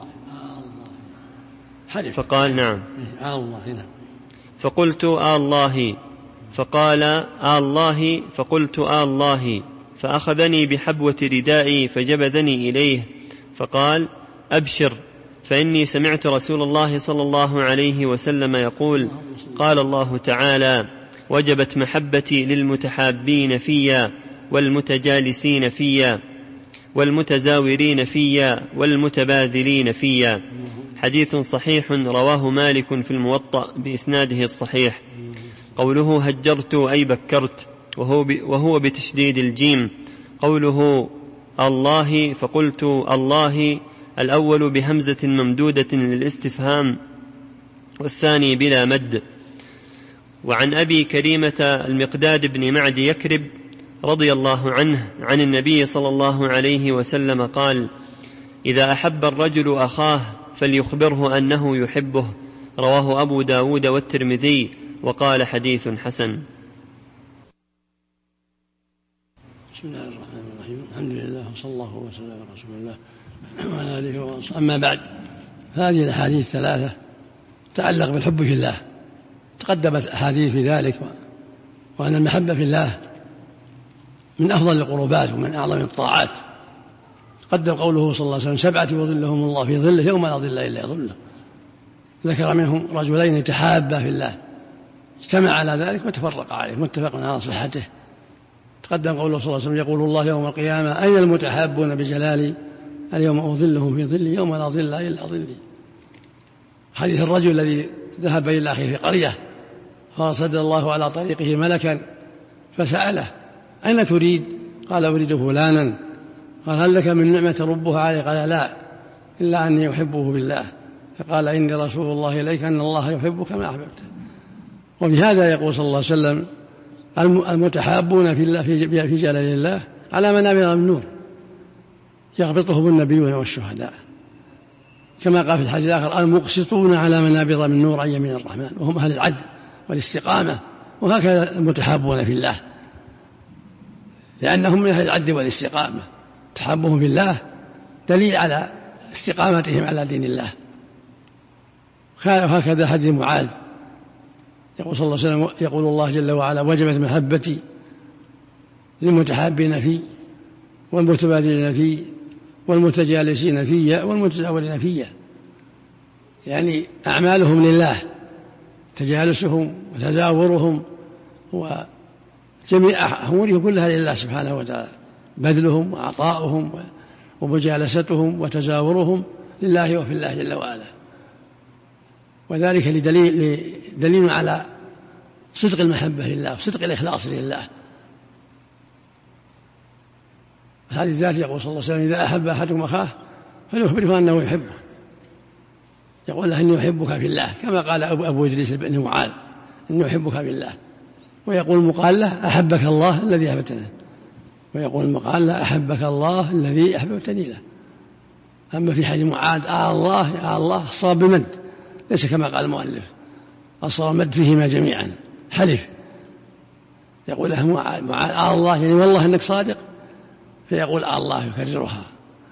فقال: نعم. فقلت: آل الله. فقال: آل الله. فقلت: آل الله. فأخذني بحبوة ردائي فجبذني إليه فقال: أبشر، فإني سمعت رسول الله صلى الله عليه وسلم يقول: قال الله تعالى: وجبت محبتي للمتحابين فيا والمتجالسين فيا والمتزاورين فيا والمتباذلين فيا. حديث صحيح رواه مالك في الموطأ بإسناده الصحيح. قوله هجرت أي بكرت، وهو, وهو بتشديد الجيم. قوله الله فقلت الله الأول بهمزة ممدودة للاستفهام والثاني بلا مد. وعن أبي كريمة المقداد بن معد يكرب رضي الله عنه عن النبي صلى الله عليه وسلم قال: إذا أحب الرجل أخاه فليخبره أنه يحبه. رواه أبو داود والترمذي وقال: حديث حسن. بسم الله الرحمن الرحيم. الحمد لله وصلى الله وسلم على رسول الله وعلى آله وصحبه. أما بعد، هذه الأحاديث الثلاثة تتعلق بالحب في الله، تقدمت أحاديث في ذلك، وأن المحبة في الله من أفضل القربات ومن أعظم الطاعات. قدم قوله صلى الله عليه وسلم: سبعة يظلهم الله في ظله يوم لا ظل إلا ظله. ذكر منهم رجلين يتحابا في الله، اجتمع على ذلك وتفرق عليه، متفق على صحته. تقدم قوله صلى الله عليه وسلم يقول الله يوم القيامة أين المتحابون بجلالي اليوم أظلهم في ظلي يوم لا ظل إلا ظلي. حديث الرجل الذي ذهب إلى أخيه في قرية فأرسل الله على طريقه ملكا فسأله أين تريد؟ قال أريد فلانا. قال هل لك من نعمة ربها عليه؟ قال لا إلا أني أحبه بالله. فقال إني رسول الله إليك أن الله يحبك ما أحببته. وبهذا يقول صلى الله عليه وسلم المتحابون في الله في جلال الله على منابر من نور يغبطهم النبيون والشهداء، كما قال في الحديث الآخر المقسطون على منابر من نور عن يمين الرحمن وهم أهل العدل والاستقامة. وهكذا المتحابون في الله لأنهم من أهل العدل والاستقامة، تحابهم في الله دليل على استقامتهم على دين الله. وهكذا حديث معاذ يقول صلى الله عليه وسلم يقول الله جل وعلا وجبت محبتي للمتحابين فيه والمتبادلين فيه والمتجالسين فيه والمتزاورين فيه، يعني أعمالهم لله، تجالسهم وتزاورهم وجميع أمورهم كلها لله سبحانه وتعالى، بذلهم وعطاؤهم ومجالستهم وتزاورهم لله وفي الله جل وعلا. وذلك لدليل, لدليل على صدق المحبة لله وصدق الإخلاص لله. هذه الذات يقول صلى الله عليه وسلم إذا أحب أحدكم أخاه فليخبره أنه يحبه، يقول له إني أحبك في الله، كما قال أبو, أبو إدريس بن معاذ إني أحبك في الله. ويقول المقال له أحبك الله الذي أحببتني، ويقول المقال له أحبك الله الذي أحببتني له. أما في حديث معاذ آه الله يا الله الصواب بالمد، ليس كما قال المؤلف الصواب المد فيهما جميعا، حلف يقول له معاذ آه الله يعني والله إنك صادق، فيقول آه الله يكررها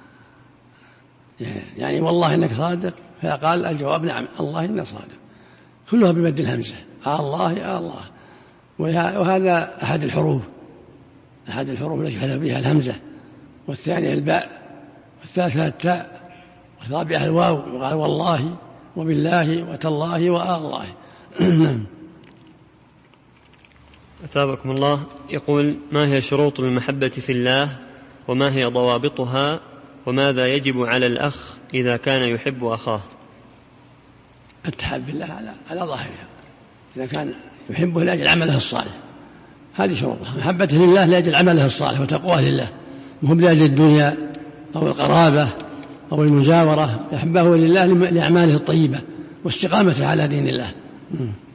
يعني والله إنك صادق، فقال الجواب نعم الله إنك صادق، كلها بمد الهمزة آه الله يا الله. وهذا أحد الحروف أحد الحروف التي يحذف بها الهمزة، والثانية الباء، والثالثة التاء، والرابعة الواو، وقال والله وبالله وتالله وآه الله. أثابكم الله. يقول ما هي شروط المحبة في الله وما هي ضوابطها وماذا يجب على الأخ إذا كان يحب أخاه؟ التحاب بالله على, على ظاهرها، إذا كان يحبه لأجل عمله الصالح هذه شروطها، محبته لله لأجل عمله الصالح وتقواه لله، مهم لأجل الدنيا أو القرابة أو المجاورة، يحبه لله لأعماله الطيبة واستقامته على دين الله.